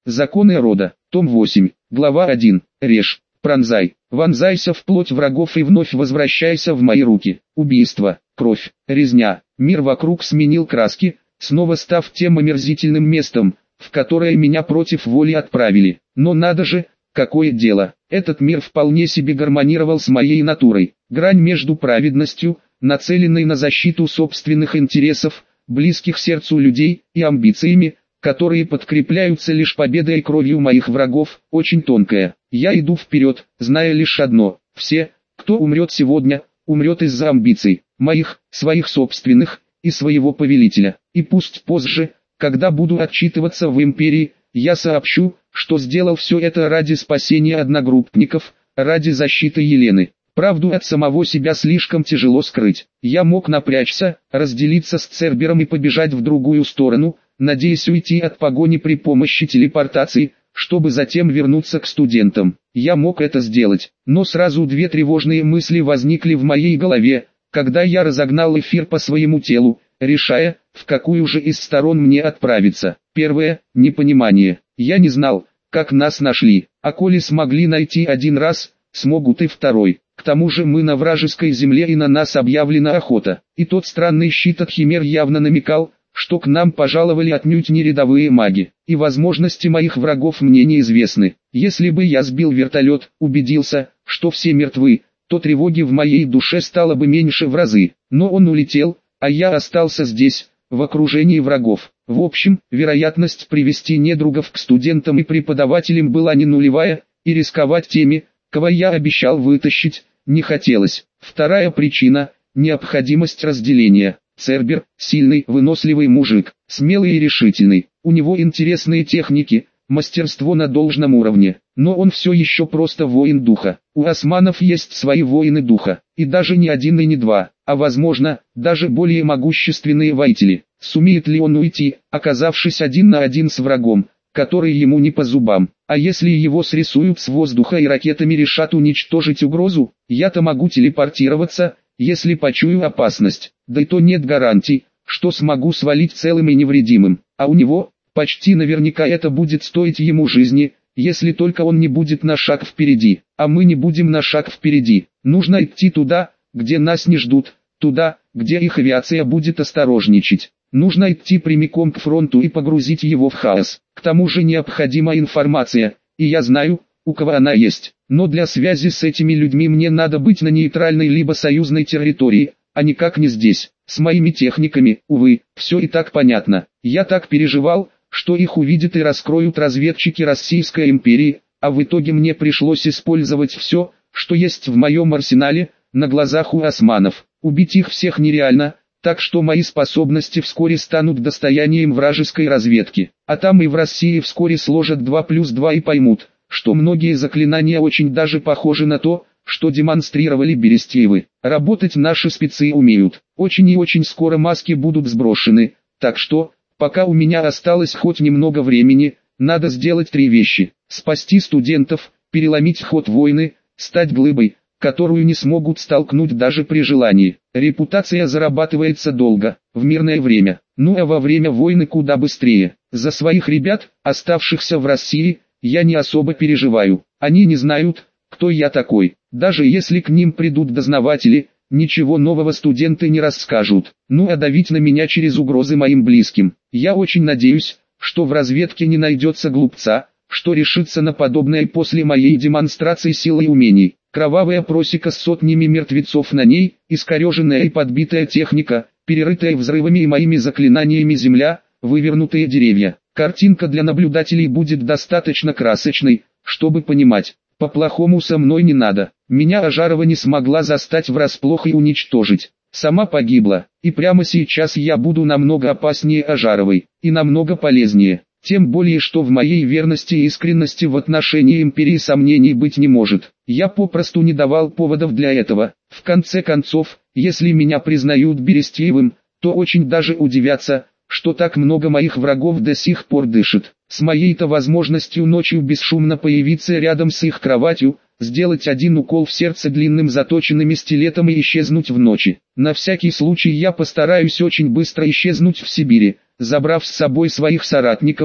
Законы рода. Том 8. Глава 1. Режь, пронзай, вонзайся в плоть врагов и вновь возвращайся в мои руки. Убийство, кровь, резня. Мир вокруг сменил краски, снова став тем омерзительным местом, в которое меня против воли отправили. Но надо же, какое дело, этот мир вполне себе гармонировал с моей натурой. Грань между праведностью, нацеленной на защиту собственных интересов, близких сердцу людей, и амбициями, которые подкрепляются лишь победой и кровью моих врагов, очень тонкая. Я иду вперед, зная лишь одно: все, кто умрет сегодня, умрет из-за амбиций, моих, своих собственных, и своего повелителя. И пусть позже, когда буду отчитываться в империи, я сообщу, что сделал все это ради спасения одногруппников, ради защиты Елены. Правду от самого себя слишком тяжело скрыть. Я мог напрячься, разделиться с Цербером и побежать в другую сторону, надеясь уйти от погони при помощи телепортации, чтобы затем вернуться к студентам. Я мог это сделать, но сразу две тревожные мысли возникли в моей голове, когда я разогнал эфир по своему телу, решая, в какую же из сторон мне отправиться. Первое – непонимание. Я не знал, как нас нашли, а коли смогли найти один раз, смогут и второй. К тому же мы на вражеской земле и на нас объявлена охота. И тот странный щит от химер явно намекал, что к нам пожаловали отнюдь не рядовые маги. И возможности моих врагов мне неизвестны. Если бы я сбил вертолет, убедился, что все мертвы, то тревоги в моей душе стало бы меньше в разы. Но он улетел, а я остался здесь, в окружении врагов. В общем, вероятность привести недругов к студентам и преподавателям была не нулевая, и рисковать теми, кого я обещал вытащить, не хотелось. Вторая причина – необходимость разделения. Цербер – сильный, выносливый мужик, смелый и решительный. У него интересные техники, мастерство на должном уровне. Но он все еще просто воин духа. У османов есть свои воины духа, и даже не один и не два, а возможно, даже более могущественные воители. Сумеет ли он уйти, оказавшись один на один с врагом, который ему не по зубам? А если его срисуют с воздуха и ракетами решат уничтожить угрозу, я-то могу телепортироваться, если почую опасность. Да и то нет гарантий, что смогу свалить целым и невредимым. А у него, почти наверняка это будет стоить ему жизни, если только он не будет на шаг впереди. А мы не будем на шаг впереди. Нужно идти туда, где нас не ждут, туда, где их авиация будет осторожничать. Нужно идти прямиком к фронту и погрузить его в хаос. К тому же необходима информация, и я знаю, у кого она есть. Но для связи с этими людьми мне надо быть на нейтральной либо союзной территории, а никак не здесь. С моими техниками, увы, все и так понятно. Я так переживал, что их увидят и раскроют разведчики Российской империи, а в итоге мне пришлось использовать все, что есть в моем арсенале, на глазах у османов. Убить их всех нереально, так что мои способности вскоре станут достоянием вражеской разведки. А там и в России вскоре сложат 2+2 и поймут, что многие заклинания очень даже похожи на то, что демонстрировали Берестеевы. Работать наши спецы умеют. Очень и очень скоро маски будут сброшены, так что, пока у меня осталось хоть немного времени, надо сделать 3 вещи. Спасти студентов, переломить ход войны, стать глыбой, которую не смогут столкнуть даже при желании. Репутация зарабатывается долго, в мирное время, ну а во время войны куда быстрее. За своих ребят, оставшихся в России, я не особо переживаю. Они не знают, кто я такой. Даже если к ним придут дознаватели, ничего нового студенты не расскажут. Ну а давить на меня через угрозы моим близким. Я очень надеюсь, что в разведке не найдется глупца, что решится на подобное после моей демонстрации силы и умений. Кровавая просека с сотнями мертвецов на ней, искореженная и подбитая техника, перерытая взрывами и моими заклинаниями земля, вывернутые деревья. Картинка для наблюдателей будет достаточно красочной, чтобы понимать, по-плохому со мной не надо. Меня Ажарова не смогла застать врасплох и уничтожить. Сама погибла, и прямо сейчас я буду намного опаснее Ажаровой, и намного полезнее. Тем более, что в моей верности и искренности в отношении империи сомнений быть не может. Я попросту не давал поводов для этого. В конце концов, если меня признают Берестеевым, то очень даже удивятся, что так много моих врагов до сих пор дышит. С моей-то возможностью ночью бесшумно появиться рядом с их кроватью, сделать один укол в сердце длинным заточенным стилетом и исчезнуть в ночи. На всякий случай я постараюсь очень быстро исчезнуть в Сибири, забрав с собой своих соратников,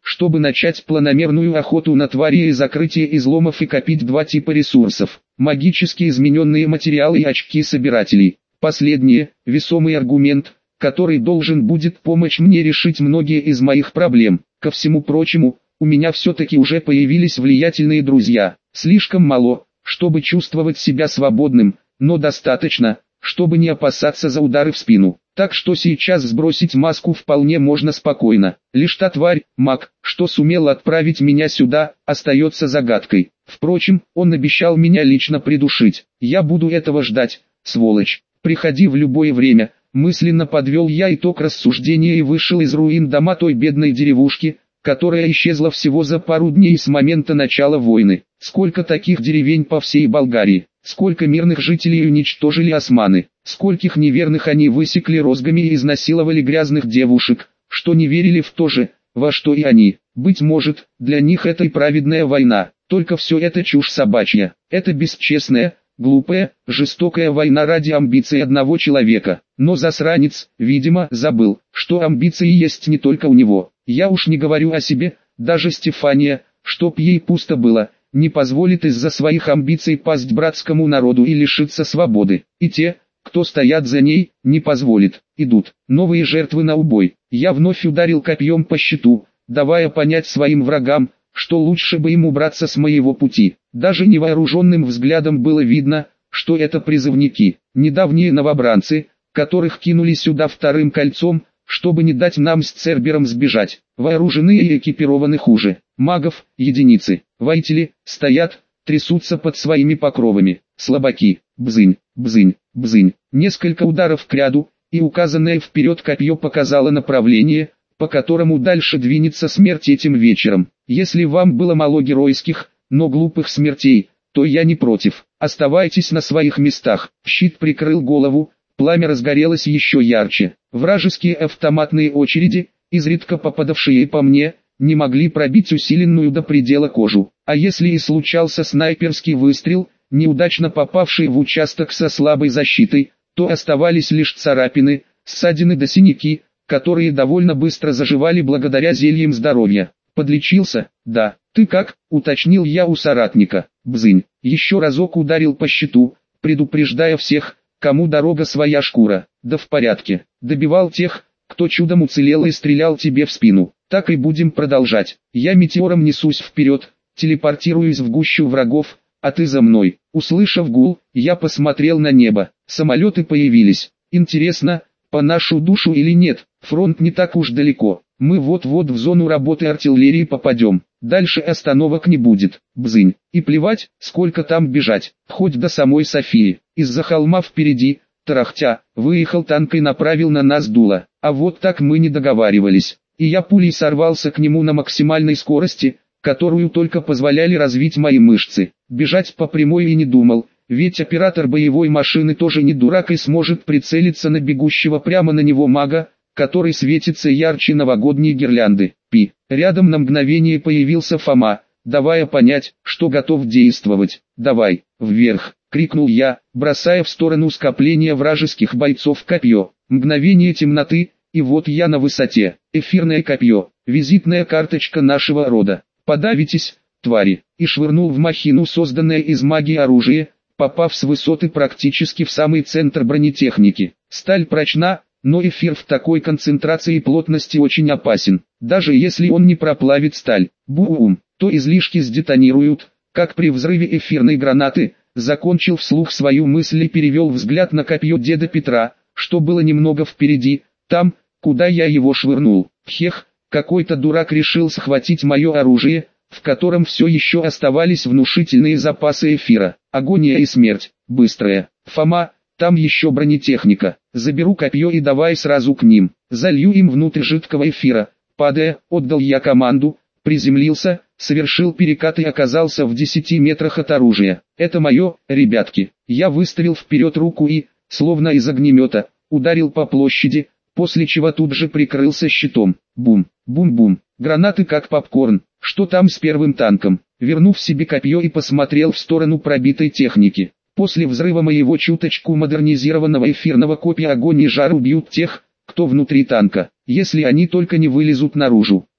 чтобы начать планомерную охоту на твари и закрытие изломов и копить два типа ресурсов: магически измененные материалы и очки собирателей. Последнее – весомый аргумент, который должен будет помочь мне решить многие из моих проблем. Ко всему прочему, у меня все-таки уже появились влиятельные друзья. Слишком мало, чтобы чувствовать себя свободным, но достаточно, чтобы не опасаться за удары в спину. Так что сейчас сбросить маску вполне можно спокойно. Лишь та тварь, маг, что сумел отправить меня сюда, остается загадкой. Впрочем, он обещал меня лично придушить. Я буду этого ждать, сволочь. Приходи в любое время. Мысленно подвел я итог рассуждения и вышел из руин дома той бедной деревушки, которая исчезла всего за пару дней с момента начала войны. Сколько таких деревень по всей Болгарии, сколько мирных жителей уничтожили османы, скольких неверных они высекли розгами и изнасиловали грязных девушек, что не верили в то же, во что и они. Быть может, для них это и праведная война, только все это чушь собачья, это бесчестная, глупая, жестокая война ради амбиций одного человека. Но засранец, видимо, забыл, что амбиции есть не только у него. Я уж не говорю о себе, даже Стефания, чтоб ей пусто было, не позволит из-за своих амбиций пасть братскому народу и лишиться свободы. И те, кто стоят за ней, не позволит. Идут новые жертвы на убой. Я вновь ударил копьем по щиту, давая понять своим врагам, что лучше бы им убраться с моего пути. Даже невооруженным взглядом было видно, что это призывники, недавние новобранцы, которых кинули сюда вторым кольцом, чтобы не дать нам с Цербером сбежать. Вооружены и экипированы хуже. Магов, единицы. Воители, стоят, трясутся под своими покровами. Слабаки, бзынь, бзынь, бзынь. Несколько ударов кряду, и указанное вперед копье показало направление, по которому дальше двинется смерть этим вечером. Если вам было мало геройских, но глупых смертей, то я не против. Оставайтесь на своих местах. Щит прикрыл голову, пламя разгорелось еще ярче. Вражеские автоматные очереди, изредка попадавшие по мне, не могли пробить усиленную до предела кожу. А если и случался снайперский выстрел, неудачно попавший в участок со слабой защитой, то оставались лишь царапины, ссадины да синяки, которые довольно быстро заживали благодаря зельям здоровья. Подлечился? Да. Ты как? Уточнил я у соратника. Бзынь. Еще разок ударил по щиту, предупреждая всех, кому дорога своя шкура. Да в порядке. Добивал тех, кто чудом уцелел и стрелял тебе в спину. Так и будем продолжать. Я метеором несусь вперед, телепортируюсь в гущу врагов, а ты за мной. Услышав гул, я посмотрел на небо. Самолеты появились. Интересно, по нашу душу или нет? Фронт не так уж далеко. Мы вот-вот в зону работы артиллерии попадем. Дальше остановок не будет. Бзынь. И плевать, сколько там бежать. Хоть до самой Софии. Из-за холма впереди, тарахтя, выехал танк и направил на нас дуло. А вот так мы не договаривались. И я пулей сорвался к нему на максимальной скорости, которую только позволяли развить мои мышцы. Бежать по прямой и не думал, ведь оператор боевой машины тоже не дурак и сможет прицелиться на бегущего прямо на него мага, который светится ярче новогодней гирлянды. Пи. Рядом на мгновение появился Фома, давая понять, что готов действовать. «Давай, вверх!» — крикнул я, бросая в сторону скопления вражеских бойцов копье. Мгновение темноты, и вот я на высоте. Эфирное копье, визитная карточка нашего рода. Подавитесь, твари, и швырнул в махину созданное из магии оружие, попав с высоты практически в самый центр бронетехники. Сталь прочна, но эфир в такой концентрации и плотности очень опасен. Даже если он не проплавит сталь, бум, то излишки сдетонируют, как при взрыве эфирной гранаты. Закончил вслух свою мысль и перевел взгляд на копье деда Петра, что было немного впереди, там, куда я его швырнул. Хех, какой-то дурак решил схватить мое оружие, в котором все еще оставались внушительные запасы эфира. Агония и смерть, быстрая. Фома, там еще бронетехника. Заберу копье и давай сразу к ним. Залью им внутрь жидкого эфира. Падая, отдал я команду, приземлился, совершил перекат и оказался в 10 метрах от оружия. Это мое, ребятки. Я выставил вперед руку и, словно из огнемета, ударил по площади, после чего тут же прикрылся щитом. Бум, бум-бум. Гранаты как попкорн. Что там с первым танком? Вернув себе копье и посмотрел в сторону пробитой техники. После взрыва моего чуточку модернизированного эфирного копья огонь и жар убьют тех, кто внутри танка, если они только не вылезут наружу. О,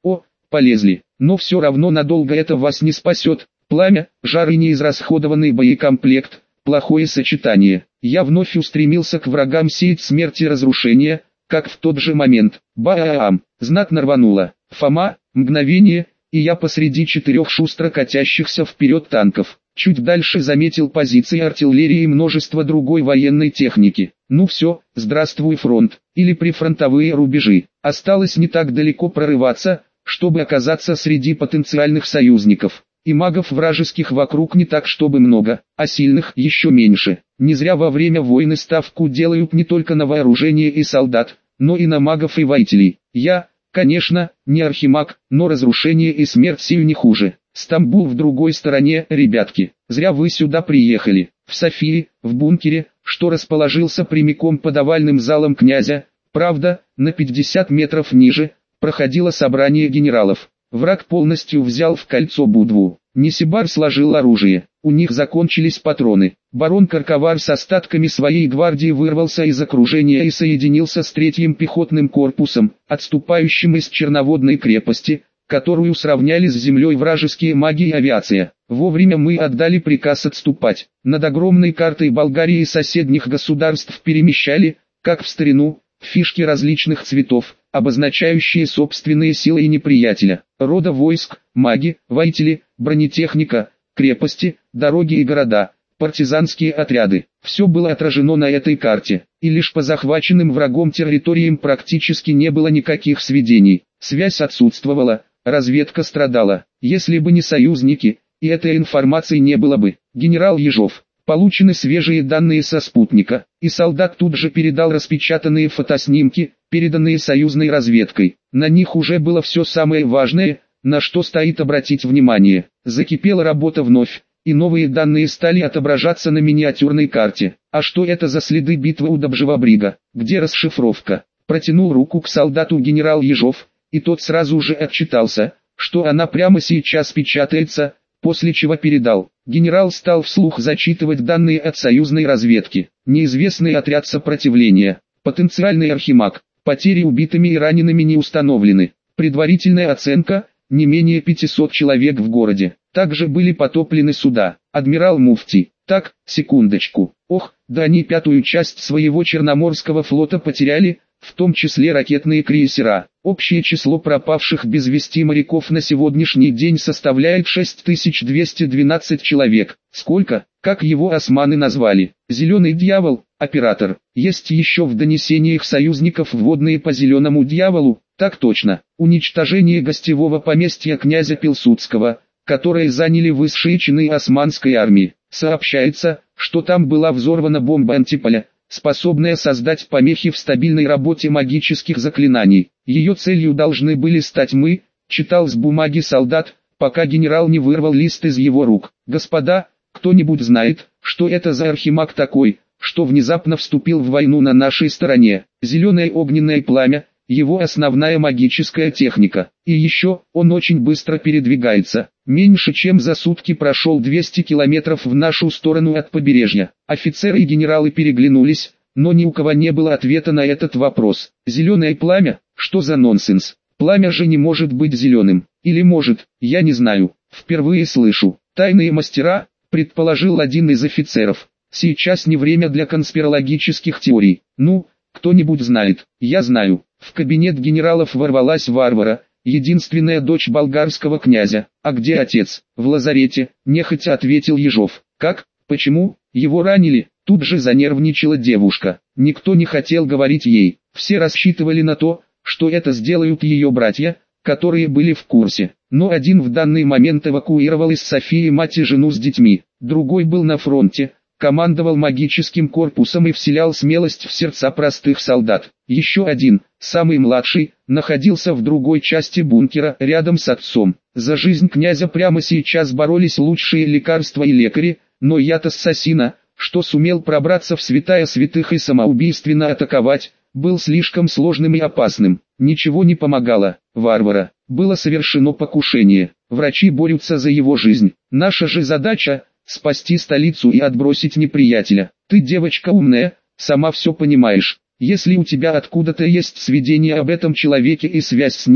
полезли, но все равно надолго это вас не спасет. Пламя, жар и неизрасходованный боекомплект, плохое сочетание. Я вновь устремился к врагам сеять смерть и разрушение, как в тот же момент. Баам! Знатно рвануло. Фома, мгновение, и я посреди 4 шустро катящихся вперед танков. Чуть дальше заметил позиции артиллерии и множество другой военной техники. Ну все, здравствуй фронт, или прифронтовые рубежи. Осталось не так далеко прорываться, чтобы оказаться среди потенциальных союзников. И магов вражеских вокруг не так чтобы много, а сильных еще меньше. Не зря во время войны ставку делают не только на вооружение и солдат, но и на магов и воителей. Я, конечно, не архимаг, но разрушение и смерть сию не хуже. Стамбул в другой стороне, ребятки. Зря вы сюда приехали. В Софии, в бункере, что расположился прямиком под овальным залом князя, правда, на 50 метров ниже, проходило собрание генералов. Враг полностью взял в кольцо Будву. Несибар сложил оружие. У них закончились патроны. Барон Карковар с остатками своей гвардии вырвался из окружения и соединился с 3-м пехотным корпусом, отступающим из Черноводной крепости, которую сравняли с землей вражеские маги и авиация. Вовремя мы отдали приказ отступать. Над огромной картой Болгарии и соседних государств перемещали, как в старину, фишки различных цветов, обозначающие собственные силы и неприятеля. Рода войск, маги, воители, бронетехника, крепости, дороги и города, партизанские отряды. Все было отражено на этой карте, и лишь по захваченным врагом территориям практически не было никаких сведений. Связь отсутствовала, разведка страдала. Если бы не союзники, и этой информации не было бы. Генерал Ежов. Получены свежие данные со спутника, и солдат тут же передал распечатанные фотоснимки, переданные союзной разведкой. На них уже было все самое важное, на что стоит обратить внимание. Закипела работа вновь, и новые данные стали отображаться на миниатюрной карте. А что это за следы битвы у Добжева-Брига? Где расшифровка? Протянул руку к солдату генерал Ежов, и тот сразу же отчитался, что она прямо сейчас печатается, после чего передал. Генерал стал вслух зачитывать данные от союзной разведки. Неизвестный отряд сопротивления. Потенциальный архимаг. Потери убитыми и ранеными не установлены. Предварительная оценка – не менее 500 человек в городе. Также были потоплены суда. Адмирал Муфти. Так, секундочку. Ох, да они 5-ю часть своего Черноморского флота потеряли, в том числе ракетные крейсера. Общее число пропавших без вести моряков на сегодняшний день составляет 6212 человек. Сколько, как его османы назвали? Зеленый дьявол, оператор. Есть еще в донесениях союзников вводные по зеленому дьяволу? Так точно. Уничтожение гостевого поместья князя Пилсудского, которое заняли высшие чины османской армии. Сообщается, что там была взорвана бомба антиполя, способная создать помехи в стабильной работе магических заклинаний. Ее целью должны были стать мы, читал с бумаги солдат, пока генерал не вырвал лист из его рук. Господа, кто-нибудь знает, что это за архимаг такой, что внезапно вступил в войну на нашей стороне? Зеленое огненное пламя, его основная магическая техника. И еще, он очень быстро передвигается. Меньше чем за сутки прошел 200 километров в нашу сторону от побережья. Офицеры и генералы переглянулись, но ни у кого не было ответа на этот вопрос. Зеленое пламя? Что за нонсенс? Пламя же не может быть зеленым. Или может, я не знаю. Впервые слышу. Тайные мастера, предположил один из офицеров. Сейчас не время для конспирологических теорий. Ну, кто-нибудь знает? Я знаю. В кабинет генералов ворвалась Варвара, единственная дочь болгарского князя. А где отец? В лазарете, нехотя ответил Ежов. Как? Почему? Его ранили? Тут же занервничала девушка. Никто не хотел говорить ей. Все рассчитывали на то, что это сделают ее братья, которые были в курсе. Но один в данный момент эвакуировал из Софии мать и жену с детьми. Другой был на фронте, командовал магическим корпусом и вселял смелость в сердца простых солдат. Еще один, самый младший, находился в другой части бункера, рядом с отцом. За жизнь князя прямо сейчас боролись лучшие лекарства и лекари, но яд ассасина, что сумел пробраться в святая святых и самоубийственно атаковать, был слишком сложным и опасным. Ничего не помогало. Варвара. Было совершено покушение. Врачи борются за его жизнь. Наша же задача – спасти столицу и отбросить неприятеля. Ты девочка умная, сама все понимаешь. Если у тебя откуда-то есть сведения об этом человеке и связь с ним,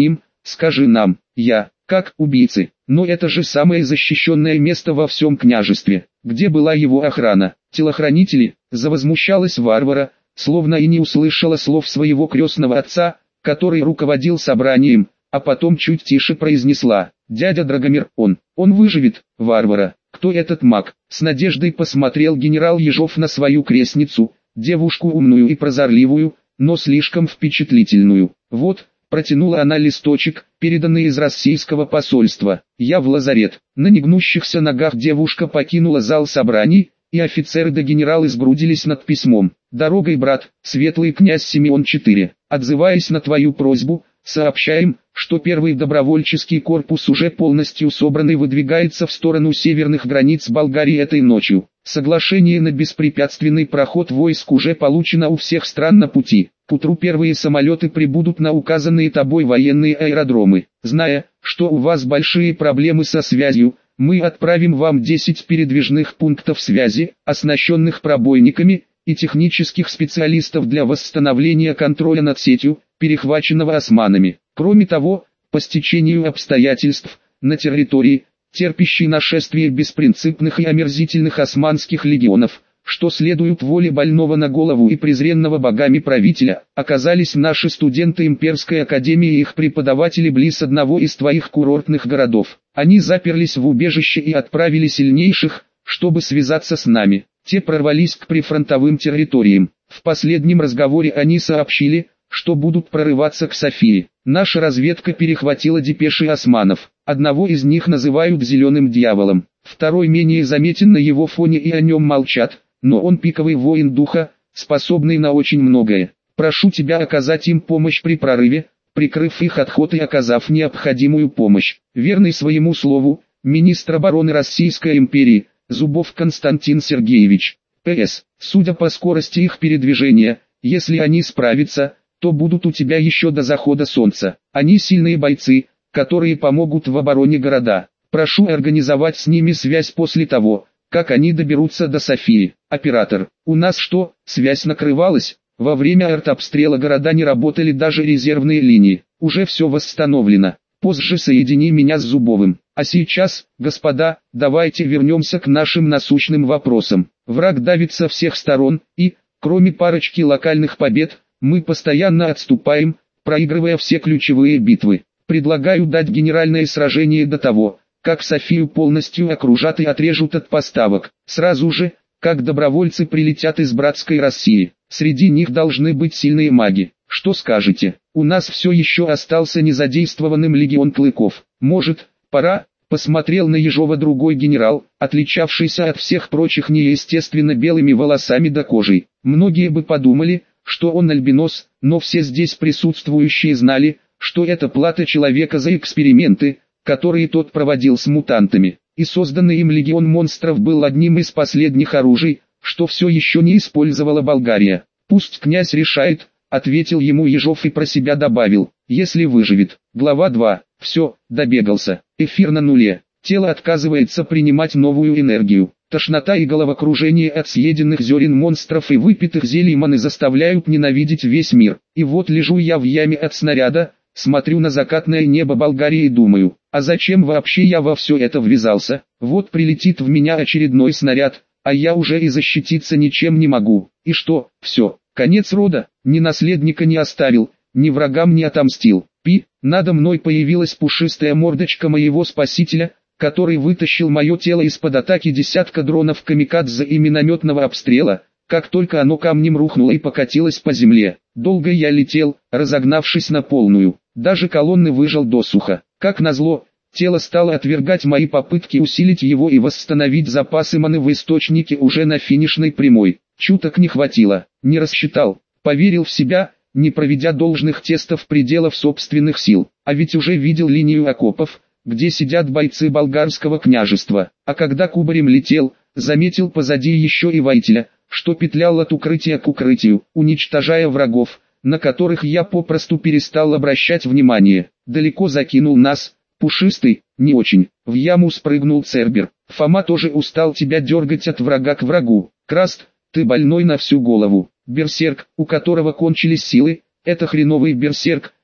скажи нам, как убийцы, но это же самое защищенное место во всем княжестве, где была его охрана, телохранители, завозмущалась Варвара, словно и не услышала слов своего крестного отца, который руководил собранием, а потом чуть тише произнесла: «Дядя Драгомир, он выживет, Варвара, кто этот маг?» С надеждой посмотрел генерал Ежов на свою крестницу, девушку умную и прозорливую, но слишком впечатлительную. «Вот», протянула она листочек, переданный из российского посольства. «Я в лазарет». На негнущихся ногах девушка покинула зал собраний, и офицеры да генералы сгрудились над письмом. «Дорогой, брат, светлый князь Симеон IV, отзываясь на твою просьбу, сообщаем, что первый добровольческий корпус уже полностью собран и выдвигается в сторону северных границ Болгарии этой ночью. Соглашение на беспрепятственный проход войск уже получено у всех стран на пути. К утру первые самолеты прибудут на указанные тобой военные аэродромы. Зная, что у вас большие проблемы со связью, мы отправим вам 10 передвижных пунктов связи, оснащенных пробойниками, и технических специалистов для восстановления контроля над сетью, перехваченного османами. Кроме того, по стечению обстоятельств, на территории, терпящей нашествие беспринципных и омерзительных османских легионов, что следуют воле больного на голову и презренного богами правителя, оказались наши студенты Имперской академии и их преподаватели близ одного из твоих курортных городов. Они заперлись в убежище и отправили сильнейших, чтобы связаться с нами. Те прорвались к прифронтовым территориям. В последнем разговоре они сообщили, что будут прорываться к Софии. Наша разведка перехватила депеши османов. Одного из них называют «зеленым дьяволом», второй менее заметен на его фоне и о нем молчат, но он пиковый воин духа, способный на очень многое. Прошу тебя оказать им помощь при прорыве, прикрыв их отход и оказав необходимую помощь. Верный своему слову, министр обороны Российской империи, Зубов Константин Сергеевич. П.С. Судя по скорости их передвижения, если они справятся, то будут у тебя еще до захода солнца. Они сильные бойцы, которые помогут в обороне города. Прошу организовать с ними связь после того, как они доберутся до Софии. Оператор, у нас что, связь накрывалась? Во время артобстрела города не работали даже резервные линии. Уже все восстановлено. Позже соедини меня с Зубовым. А сейчас, господа, давайте вернемся к нашим насущным вопросам. Враг давит со всех сторон, и, кроме парочки локальных побед, мы постоянно отступаем, проигрывая все ключевые битвы. Предлагаю дать генеральное сражение до того, как Софию полностью окружат и отрежут от поставок. Сразу же, как добровольцы прилетят из братской России. Среди них должны быть сильные маги. Что скажете? У нас все еще остался незадействованным легион клыков. Может, пора? Посмотрел на Ежова другой генерал, отличавшийся от всех прочих неестественно белыми волосами до кожи. Многие бы подумали, что он альбинос, но все здесь присутствующие знали, что это плата человека за эксперименты, которые тот проводил с мутантами. И созданный им легион монстров был одним из последних оружий, что все еще не использовала Болгария. «Пусть князь решает», — ответил ему Ежов и про себя добавил, «если выживет». Глава 2. Все, добегался. Эфир на нуле. Тело отказывается принимать новую энергию. Тошнота и головокружение от съеденных зерен монстров и выпитых зелий маны заставляют ненавидеть весь мир. И вот лежу я в яме от снаряда, смотрю на закатное небо Болгарии и думаю, а зачем вообще я во все это ввязался? Вот прилетит в меня очередной снаряд, а я уже и защититься ничем не могу. И что, все, конец рода, ни наследника не оставил, ни врагам не отомстил. Надо мной появилась пушистая мордочка моего спасителя, который вытащил мое тело из-под атаки десятка дронов камикадзе и минометного обстрела, как только оно камнем рухнуло и покатилось по земле. Долго я летел, разогнавшись на полную, даже колонны выжал досуха. Как назло, тело стало отвергать мои попытки усилить его и восстановить запасы маны в источнике уже на финишной прямой. Чуток не хватило, не рассчитал, поверил в себя, не проведя должных тестов пределов собственных сил. А ведь уже видел линию окопов, где сидят бойцы болгарского княжества. А когда кубарем летел, заметил позади еще и воителя, что петлял от укрытия к укрытию, уничтожая врагов, на которых я попросту перестал обращать внимание. Далеко закинул нас, пушистый, не очень. В яму спрыгнул Цербер. Фома тоже устал тебя дергать от врага к врагу. Краст, ты больной на всю голову. Берсерк, у которого кончились силы, это хреновый берсерк,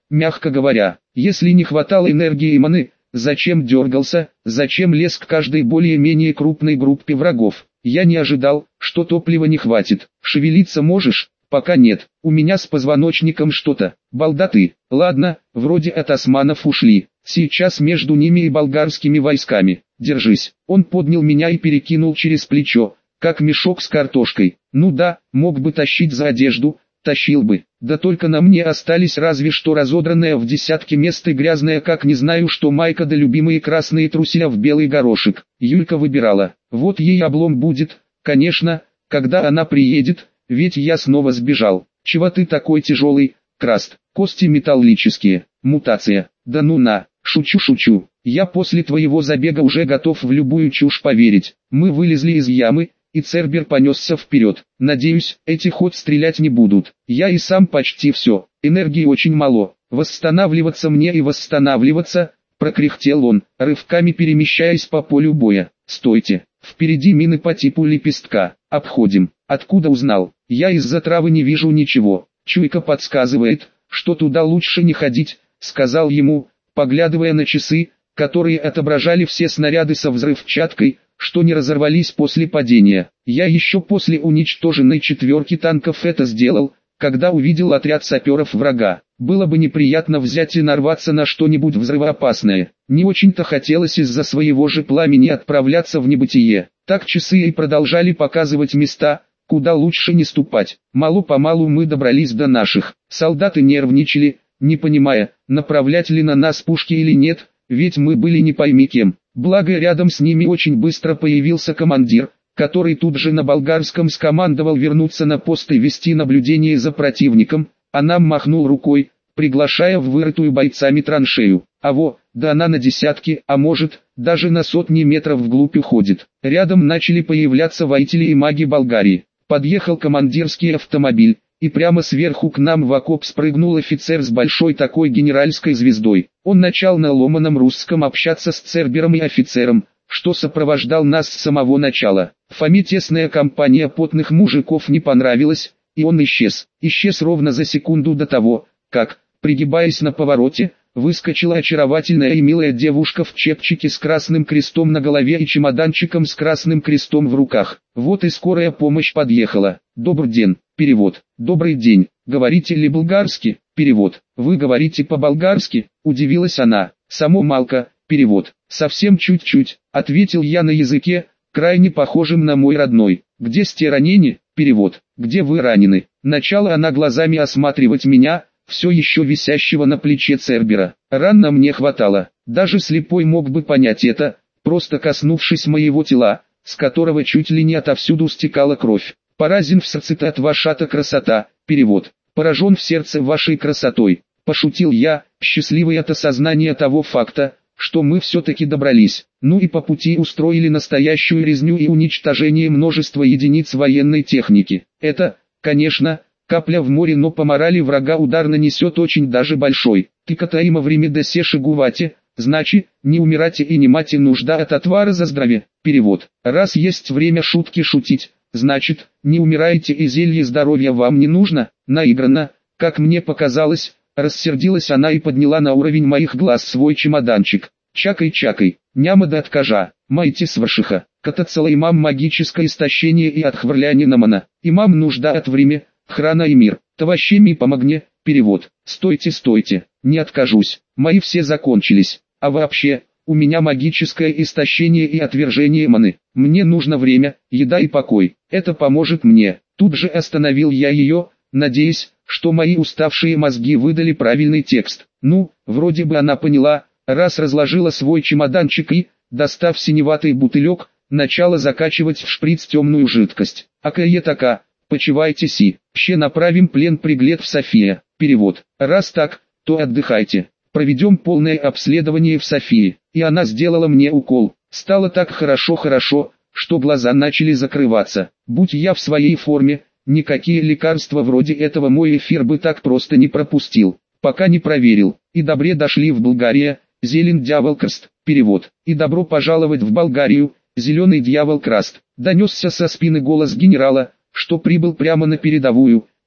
мягко говоря. Если не хватало энергии и маны, зачем дергался, зачем лез к каждой более-менее крупной группе врагов? Я не ожидал, что топлива не хватит. Шевелиться можешь? Пока нет. У меня с позвоночником что-то. Балда ты. Ладно, вроде от османов ушли. Сейчас между ними и болгарскими войсками. Держись. Он поднял меня и перекинул через плечо, как мешок с картошкой. Ну да, мог бы тащить за одежду, тащил бы. Да только на мне остались разве что разодранная в десятки мест и грязная как не знаю что майка да любимые красные труселя в белый горошек. Юлька выбирала. Вот ей облом будет, конечно, когда она приедет, ведь я снова сбежал. Чего ты такой тяжелый, Краст? Кости металлические. Мутация. Да ну на. Шучу. Я после твоего забега уже готов в любую чушь поверить. Мы вылезли из ямы, и Цербер понесся вперед. Надеюсь, эти хоть стрелять не будут. Я и сам почти все. Энергии очень мало. Восстанавливаться мне и восстанавливаться, прокряхтел он, рывками перемещаясь по полю боя. Стойте. Впереди мины по типу лепестка. Обходим. Откуда узнал? Я из-за травы не вижу ничего. Чуйка подсказывает, что туда лучше не ходить, сказал ему, поглядывая на часы, которые отображали все снаряды со взрывчаткой, что не разорвались после падения. Я еще после уничтоженной 4 танков это сделал, когда увидел отряд саперов врага. Было бы неприятно взять и нарваться на что-нибудь взрывоопасное. Не очень-то хотелось из-за своего же пламени отправляться в небытие. Так часы и продолжали показывать места, куда лучше не ступать. Мало-помалу мы добрались до наших. Солдаты нервничали, не понимая, направлять ли на нас пушки или нет, ведь мы были не пойми кем. Благо рядом с ними очень быстро появился командир, который тут же на болгарском скомандовал вернуться на пост и вести наблюдение за противником, а нам махнул рукой, приглашая в вырытую бойцами траншею. Да она на десятки, а может, даже на сотни метров вглубь уходит. Рядом начали появляться воители и маги Болгарии. Подъехал командирский автомобиль, и прямо сверху к нам в окоп спрыгнул офицер с большой такой генеральской звездой. Он начал на ломаном русском общаться с Цербером и офицером, что сопровождал нас с самого начала. Фоме тесная компания потных мужиков не понравилась, и он исчез. Исчез ровно за секунду до того, как, пригибаясь на повороте, выскочила очаровательная и милая девушка в чепчике с красным крестом на голове и чемоданчиком с красным крестом в руках. Вот и скорая помощь подъехала. Добрый день. Перевод. Добрый день. Говорите ли болгарски? Перевод. Вы говорите по-болгарски? Удивилась она. Само малко. Перевод. Совсем чуть-чуть, ответил я на языке, крайне похожим на мой родной. Где сте ранения? Перевод. Где вы ранены? Начала она глазами осматривать меня, все еще висящего на плече Цербера. Ран на мне хватало. Даже слепой мог бы понять это, просто коснувшись моего тела, с которого чуть ли не отовсюду стекала кровь. Поразен в цитат ваша-то красота. Перевод. Поражен в сердце вашей красотой. Пошутил я, счастливый от осознания того факта, что мы все-таки добрались. Ну и по пути устроили настоящую резню и уничтожение множества единиц военной техники. Это, конечно, капля в море, но по морали врага удар нанесет очень даже большой. Тыкатаимо время досеши гувате, значит, не умирайте и не мате нужда от отвара за здравие. Перевод. Раз есть время шутки шутить, значит, не умираете и зелье здоровья вам не нужно. Наигранно, как мне показалось, рассердилась она и подняла на уровень моих глаз свой чемоданчик. Чакай, няма да откажа, майте сваршиха, катацала имам магическое истощение и отхвырляни намана. Имам нужда от время, храна и мир, таващеми помогне. Перевод. Стойте, не откажусь, мои все закончились, а вообще, у меня магическое истощение и отвержение маны. Мне нужно время, еда и покой, это поможет мне. Тут же остановил я ее, надеясь, что мои уставшие мозги выдали правильный текст. Ну, вроде бы она поняла, раз разложила свой чемоданчик и, достав синеватый бутылек, начала закачивать в шприц темную жидкость. Акая така, почивайте си, ще направим плен пригляд в София. Перевод. Раз так, то отдыхайте. Проведем полное обследование в Софии. И она сделала мне укол. Стало так хорошо, что глаза начали закрываться. Будь я в своей форме, никакие лекарства вроде этого мой эфир бы так просто не пропустил, пока не проверил. И добре дошли в Болгарию, зелен дьявол краст. Перевод. И добро пожаловать в Болгарию, зеленый дьявол краст. Донесся со спины голос генерала, что прибыл прямо на передовую,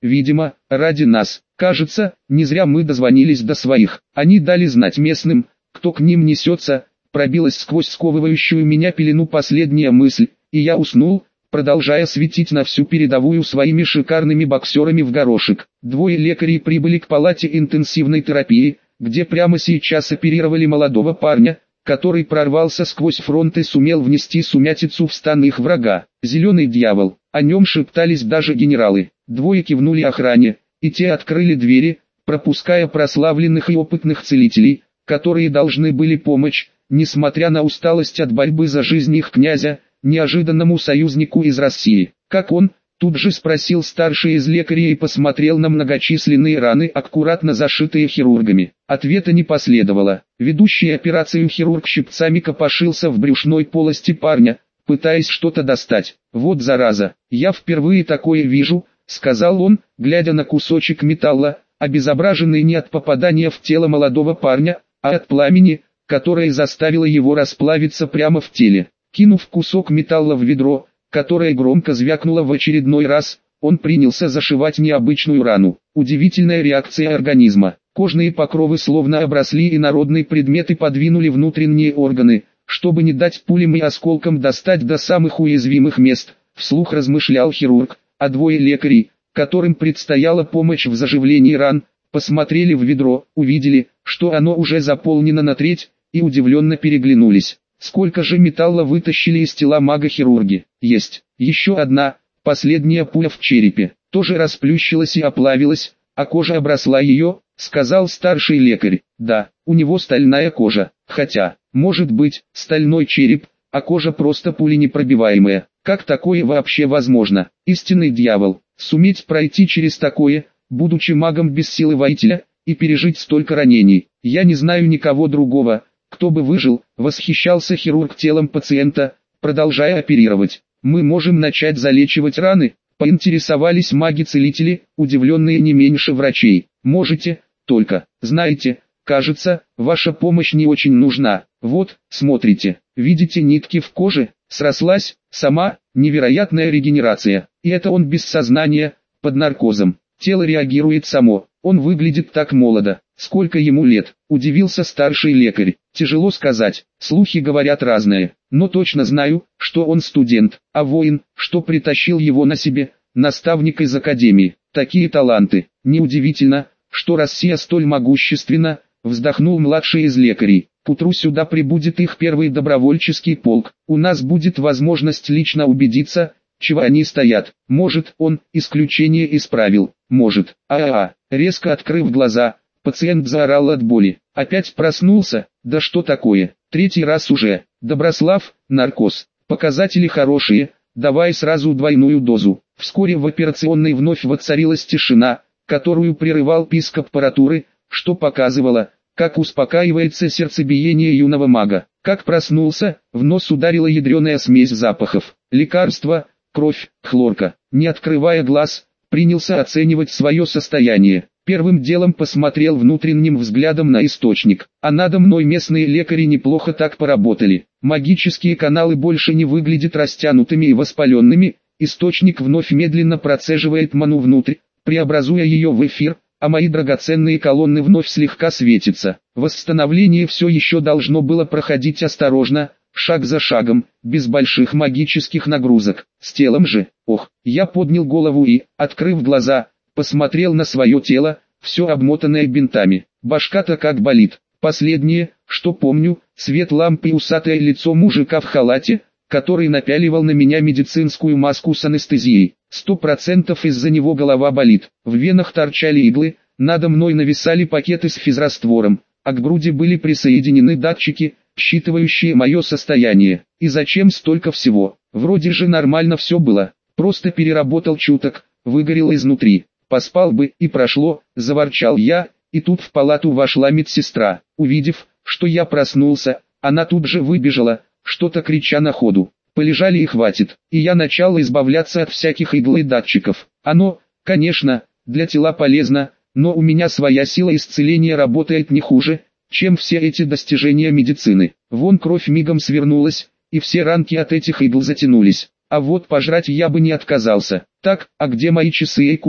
видимо, ради нас. Кажется, не зря мы дозвонились до своих. Они дали знать местным, кто к ним несется. Пробилась сквозь сковывающую меня пелену последняя мысль, и я уснул, продолжая светить на всю передовую своими шикарными боксерами в горошек. Двое лекарей прибыли к палате интенсивной терапии, где прямо сейчас оперировали молодого парня, который прорвался сквозь фронт и сумел внести сумятицу в стан их врага. Зеленый дьявол, о нем шептались даже генералы. Двое кивнули охране, и те открыли двери, пропуская прославленных и опытных целителей, которые должны были помочь, несмотря на усталость от борьбы за жизнь их князя, неожиданному союзнику из России. «Как он?» — тут же спросил старший из лекарей и посмотрел на многочисленные раны, аккуратно зашитые хирургами. Ответа не последовало. Ведущий операцию хирург щипцами копошился в брюшной полости парня, пытаясь что-то достать. «Вот зараза, я впервые такое вижу», — сказал он, глядя на кусочек металла, обезображенный не от попадания в тело молодого парня, а от пламени, которое заставило его расплавиться прямо в теле. Кинув кусок металла в ведро, которое громко звякнуло в очередной раз, он принялся зашивать необычную рану. Удивительная реакция организма. Кожные покровы словно обросли, инородные предметы подвинули внутренние органы, чтобы не дать пулям и осколкам достать до самых уязвимых мест, вслух размышлял хирург, а двое лекарей, которым предстояла помощь в заживлении ран, посмотрели в ведро, увидели, что оно уже заполнено на треть, и удивленно переглянулись. Сколько же металла вытащили из тела мага-хирурги? Есть. Еще одна, последняя пуля в черепе, тоже расплющилась и оплавилась, а кожа обросла ее, сказал старший лекарь. Да, у него стальная кожа, хотя, может быть, стальной череп, а кожа просто пуленепробиваемая. Как такое вообще возможно? Истинный дьявол, суметь пройти через такое, будучи магом без силы воителя, и пережить столько ранений. Я не знаю никого другого, кто бы выжил, восхищался хирург телом пациента, продолжая оперировать. Мы можем начать залечивать раны, поинтересовались маги-целители, удивленные не меньше врачей. Можете, только, знаете, кажется, ваша помощь не очень нужна. Вот, смотрите, видите нитки в коже, срослась, сама, невероятная регенерация. И это он без сознания, под наркозом. Тело реагирует само, он выглядит так молодо. Сколько ему лет, удивился старший лекарь. Тяжело сказать, слухи говорят разное, но точно знаю, что он студент, а воин, что притащил его на себе, наставник из академии. Такие таланты, неудивительно, что Россия столь могущественна, вздохнул младший из лекарей. К утру сюда прибудет их первый добровольческий полк, у нас будет возможность лично убедиться, чего они стоят. Может, он исключение исправил, может. Резко открыв глаза, пациент заорал от боли. Опять проснулся, да что такое, третий раз уже. Доброслав, наркоз, показатели хорошие, давай сразу двойную дозу. Вскоре в операционной вновь воцарилась тишина, которую прерывал писк аппаратуры, что показывало, как успокаивается сердцебиение юного мага. Как проснулся, в нос ударила ядреная смесь запахов. Лекарства, кровь, хлорка. Не открывая глаз, принялся оценивать свое состояние. Первым делом посмотрел внутренним взглядом на источник, а надо мной местные лекари неплохо так поработали. Магические каналы больше не выглядят растянутыми и воспаленными, источник вновь медленно процеживает ману внутрь, преобразуя ее в эфир, а мои драгоценные колонны вновь слегка светятся. Восстановление все еще должно было проходить осторожно, шаг за шагом, без больших магических нагрузок. С телом же, я поднял голову и, открыв глаза, посмотрел на свое тело, все обмотанное бинтами. Башка-то как болит. Последнее, что помню, свет лампы и усатое лицо мужика в халате, который напяливал на меня медицинскую маску с анестезией. 100% из-за него голова болит. В венах торчали иглы, надо мной нависали пакеты с физраствором, а к груди были присоединены датчики, считывающие мое состояние. И зачем столько всего? Вроде же нормально все было, просто переработал чуток, выгорел изнутри. Поспал бы, и прошло, заворчал я, и тут в палату вошла медсестра. Увидев, что я проснулся, она тут же выбежала, что-то крича на ходу. Полежали и хватит, и я начал избавляться от всяких игл и датчиков. Оно, конечно, для тела полезно, но у меня своя сила исцеления работает не хуже, чем все эти достижения медицины. Вон кровь мигом свернулась, и все ранки от этих игл затянулись. А вот пожрать я бы не отказался. Так, а где мои часы и кулон?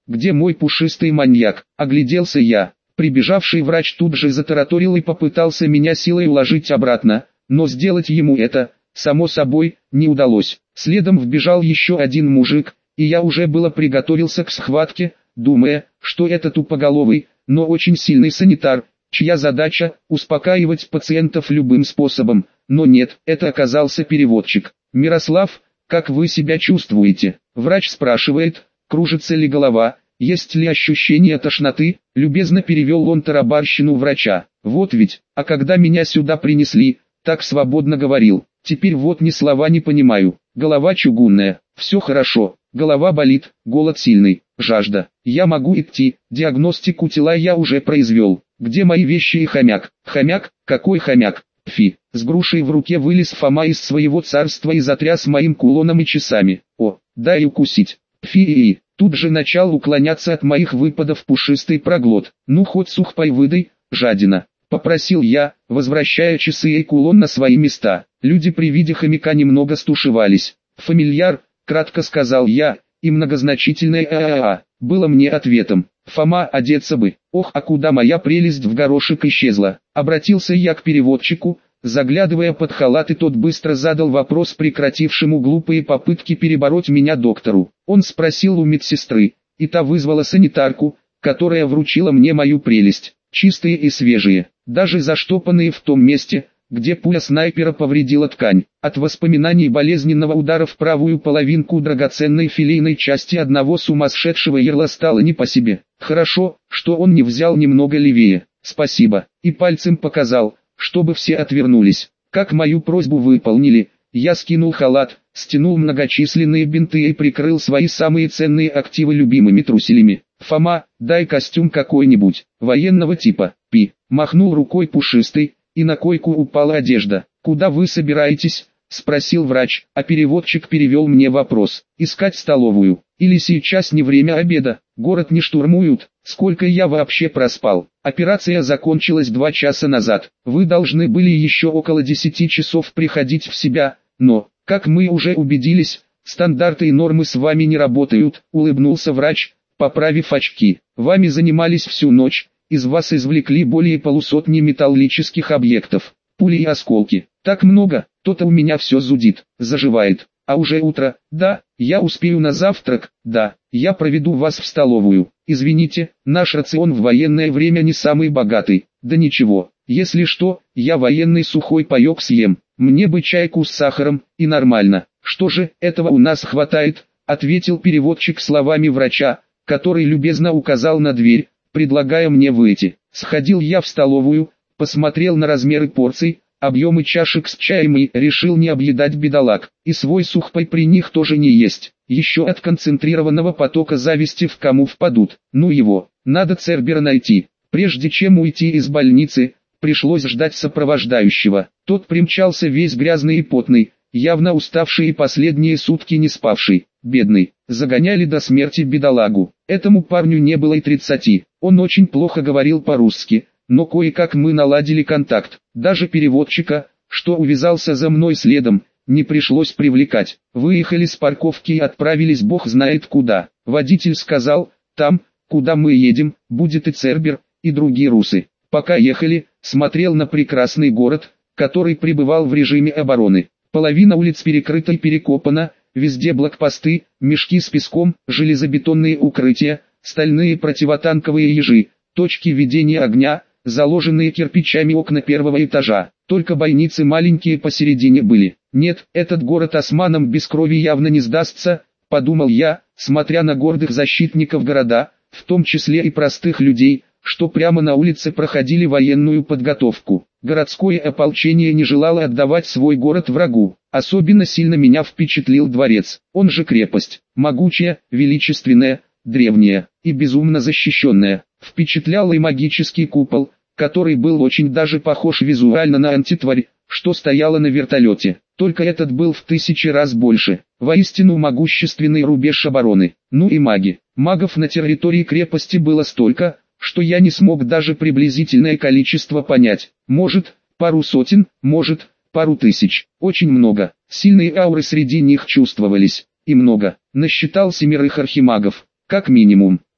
Где мой пушистый маньяк? Огляделся я. Прибежавший врач тут же затараторил и попытался меня силой уложить обратно, но сделать ему это, само собой, не удалось. Следом вбежал еще один мужик, и я уже было приготовился к схватке, думая, что это тупоголовый, но очень сильный санитар, чья задача – успокаивать пациентов любым способом, но нет, это оказался переводчик. «Мирослав, как вы себя чувствуете?» Врач спрашивает, кружится ли голова, есть ли ощущение тошноты, любезно перевел он тарабарщину врача. Вот ведь, а когда меня сюда принесли, так свободно говорил, теперь вот ни слова не понимаю, голова чугунная, все хорошо, голова болит, голод сильный, жажда, я могу идти, диагностику тела я уже произвел, где мои вещи и хомяк? Хомяк? Какой хомяк? Пфи, с грушей в руке вылез Фома из своего царства и затряс моим кулоном и часами. О, дай укусить. Пфи, тут же начал уклоняться от моих выпадов пушистый проглот. Ну хоть сухпай выдай, жадина. Попросил я, возвращая часы и кулон на свои места. Люди при виде хомяка немного стушевались. Фамильяр, кратко сказал я, и многозначительное «а-а-а» было мне ответом. Фома, одеться бы. Ох, а куда моя прелесть в горошек исчезла? Обратился я к переводчику, заглядывая под халат, и тот быстро задал вопрос прекратившему глупые попытки перебороть меня доктору. Он спросил у медсестры, и та вызвала санитарку, которая вручила мне мою прелесть. Чистые и свежие, даже заштопанные в том месте, где пуля снайпера повредила ткань. От воспоминаний болезненного удара в правую половинку драгоценной филейной части одного сумасшедшего ерла стало не по себе. Хорошо, что он не взял немного левее. Спасибо. И пальцем показал, чтобы все отвернулись. Как мою просьбу выполнили, я скинул халат, стянул многочисленные бинты и прикрыл свои самые ценные активы любимыми труселями. Фома, дай костюм какой-нибудь, военного типа. Пи, махнул рукой пушистый, и на койку упала одежда. «Куда вы собираетесь?» – спросил врач, а переводчик перевел мне вопрос. «Искать столовую. Или сейчас не время обеда, город не штурмуют, сколько я вообще проспал? Операция закончилась 2 часа назад, вы должны были еще около 10 часов приходить в себя, но, как мы уже убедились, стандарты и нормы с вами не работают», – улыбнулся врач, поправив очки. «Вами занимались всю ночь. Из вас извлекли более полусотни металлических объектов, пули и осколки. Так много, то-то у меня все зудит, заживает. А уже утро, да, я успею на завтрак, да, я проведу вас в столовую. Извините, наш рацион в военное время не самый богатый. Да ничего, если что, я военный сухой паек съем. Мне бы чайку с сахаром, и нормально. Что же, этого у нас хватает, ответил переводчик словами врача, который любезно указал на дверь, предлагая мне выйти. Сходил я в столовую, посмотрел на размеры порций, объемы чашек с чаем и решил не объедать бедолаг. И свой сухпай при них тоже не есть. Еще от концентрированного потока зависти в кому впадут. Ну его, надо Цербера найти. Прежде чем уйти из больницы, пришлось ждать сопровождающего. Тот примчался весь грязный и потный, явно уставший и последние сутки не спавший. Бедный, загоняли до смерти бедолагу. Этому парню не было и 30. Он очень плохо говорил по-русски, но кое-как мы наладили контакт. Даже переводчика, что увязался за мной следом, не пришлось привлекать. Выехали с парковки и отправились бог знает куда. Водитель сказал, там, куда мы едем, будет и Цербер, и другие русы. Пока ехали, смотрел на прекрасный город, который пребывал в режиме обороны. Половина улиц перекрыта и перекопана, везде блокпосты, мешки с песком, железобетонные укрытия, стальные противотанковые ежи, точки ведения огня, заложенные кирпичами окна первого этажа. Только бойницы маленькие посередине были. Нет, этот город османам без крови явно не сдастся, подумал я, смотря на гордых защитников города, в том числе и простых людей, что прямо на улице проходили военную подготовку. Городское ополчение не желало отдавать свой город врагу. Особенно сильно меня впечатлил дворец, он же крепость, могучая, величественная, древняя и безумно защищенная. Впечатлял и магический купол, который был очень даже похож визуально на антитварь, что стояла на вертолете. Только этот был в 1000 раз больше. Воистину могущественный рубеж обороны. Ну и маги. Магов на территории крепости было столько, что я не смог даже приблизительное количество понять. Может, пару сотен, может, пару тысяч. Очень много. Сильные ауры среди них чувствовались. И много. Насчитал 7 архимагов. Как минимум.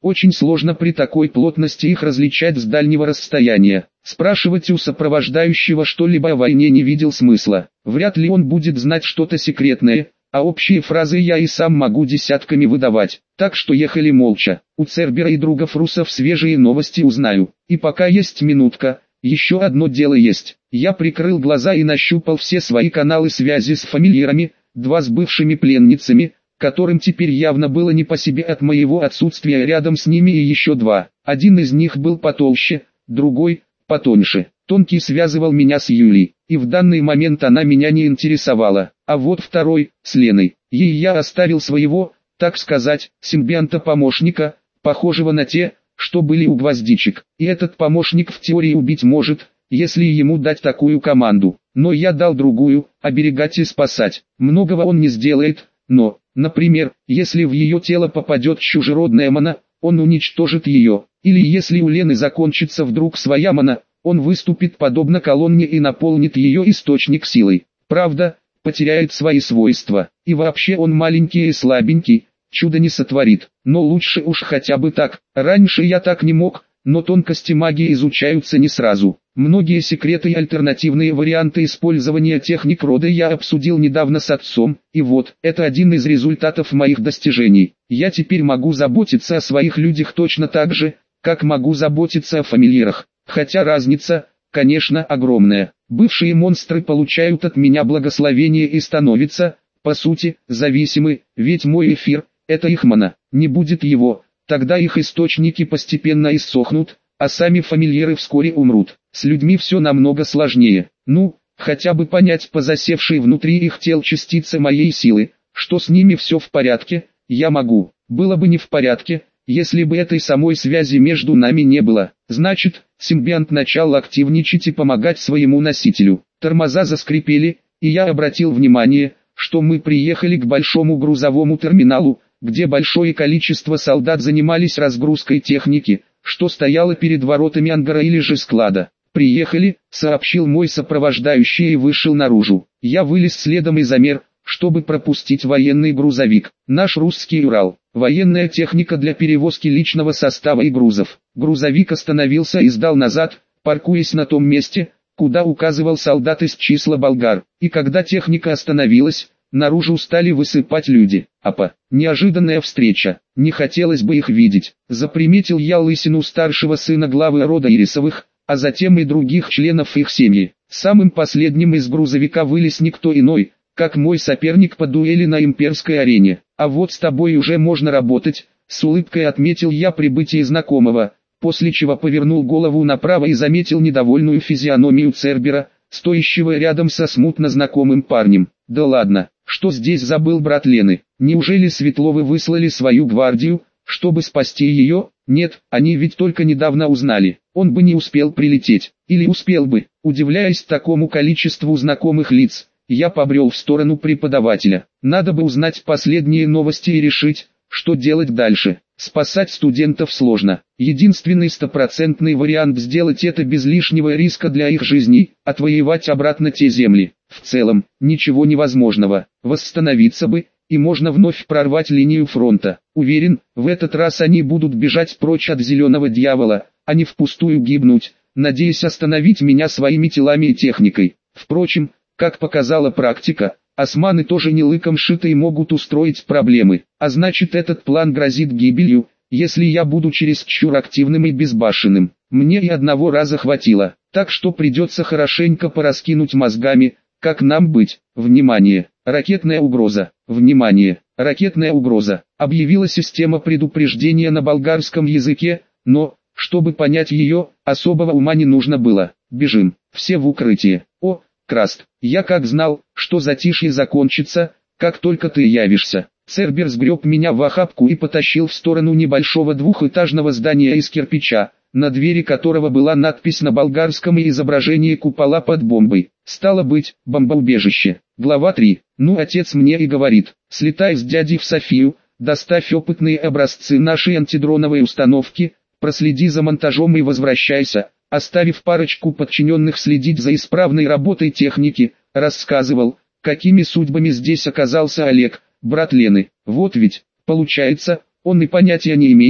Очень сложно при такой плотности их различать с дальнего расстояния. Спрашивать у сопровождающего что-либо о войне не видел смысла. Вряд ли он будет знать что-то секретное, а общие фразы я и сам могу десятками выдавать. Так что ехали молча. У Цербера и другов русов свежие новости узнаю. И пока есть минутка, еще одно дело есть. Я прикрыл глаза и нащупал все свои каналы связи с фамильярами, 2 с бывшими пленницами, которым теперь явно было не по себе от моего отсутствия рядом с ними, и еще 2. Один из них был потолще, другой – потоньше. Тонкий связывал меня с Юлей, и в данный момент она меня не интересовала. А вот второй, с Леной. Ей я оставил своего, так сказать, симбионта-помощника, похожего на те, что были у гвоздичек. И этот помощник в теории убить может, если ему дать такую команду. Но я дал другую, оберегать и спасать. Многого он не сделает, но, например, если в ее тело попадет чужеродная мана, он уничтожит ее. Или если у Лены закончится вдруг своя мана, он выступит подобно колонне и наполнит ее источник силой. Правда, потеряет свои свойства. И вообще он маленький и слабенький, чудо не сотворит. Но лучше уж хотя бы так. Раньше я так не мог, но тонкости магии изучаются не сразу. Многие секреты и альтернативные варианты использования техник рода я обсудил недавно с отцом, и вот, это один из результатов моих достижений. Я теперь могу заботиться о своих людях точно так же, как могу заботиться о фамильярах. Хотя разница, конечно, огромная. Бывшие монстры получают от меня благословение и становятся, по сути, зависимы, ведь мой эфир – это их мана. Не будет его, тогда их источники постепенно иссохнут, а сами фамильяры вскоре умрут. С людьми все намного сложнее. Ну, хотя бы понять по засевшей внутри их тел частице моей силы, что с ними все в порядке, я могу. Было бы не в порядке, если бы этой самой связи между нами не было. Значит, симбионт начал активничать и помогать своему носителю. Тормоза заскрипели, и я обратил внимание, что мы приехали к большому грузовому терминалу, где большое количество солдат занимались разгрузкой техники, что стояло перед воротами ангара или же склада. «Приехали», — сообщил мой сопровождающий и вышел наружу. Я вылез следом и замер, чтобы пропустить военный грузовик. Наш русский Урал. Военная техника для перевозки личного состава и грузов. Грузовик остановился и сдал назад, паркуясь на том месте, куда указывал солдат из числа болгар. И когда техника остановилась, наружу стали высыпать люди. Апа, неожиданная встреча. Не хотелось бы их видеть. Заприметил я лысину старшего сына главы рода Ирисовых, а затем и других членов их семьи. Самым последним из грузовика вылез никто иной, как мой соперник по дуэли на имперской арене. «А вот с тобой уже можно работать», — с улыбкой отметил я прибытие знакомого, после чего повернул голову направо и заметил недовольную физиономию Цербера, стоящего рядом со смутно знакомым парнем. «Да ладно, что здесь забыл брат Лены? Неужели Светловы выслали свою гвардию, чтобы спасти ее? Нет, они ведь только недавно узнали. Он бы не успел прилететь. Или успел бы». Удивляясь такому количеству знакомых лиц, я побрел в сторону преподавателя. Надо бы узнать последние новости и решить, что делать дальше. Спасать студентов сложно. Единственный стопроцентный вариант сделать это без лишнего риска для их жизней, отвоевать обратно те земли. В целом, ничего невозможного. Восстановиться бы, и можно вновь прорвать линию фронта. Уверен, в этот раз они будут бежать прочь от зеленого дьявола, а не впустую гибнуть, надеясь остановить меня своими телами и техникой. Впрочем, как показала практика, османы тоже не лыком шиты и могут устроить проблемы, а значит этот план грозит гибелью, если я буду чересчур активным и безбашенным. Мне и одного раза хватило, так что придется хорошенько пораскинуть мозгами, как нам быть. Внимание! Ракетная угроза! Внимание! Ракетная угроза! Объявила система предупреждения на болгарском языке, но, чтобы понять ее, особого ума не нужно было. Бежим, все в укрытие. О, Краст, я как знал, что затишье закончится, как только ты явишься. Цербер сгреб меня в охапку и потащил в сторону небольшого двухэтажного здания из кирпича, на двери которого была надпись на болгарском и изображение купола под бомбой. Стало быть, бомбоубежище. Глава 3. Ну, отец мне и говорит: слетай с дядей в Софию, доставь опытные образцы нашей антидроновой установки, проследи за монтажом и возвращайся, оставив парочку подчиненных следить за исправной работой техники. Рассказывал, какими судьбами здесь оказался Олег, брат Лены. Вот ведь, получается, он и понятия не имеет,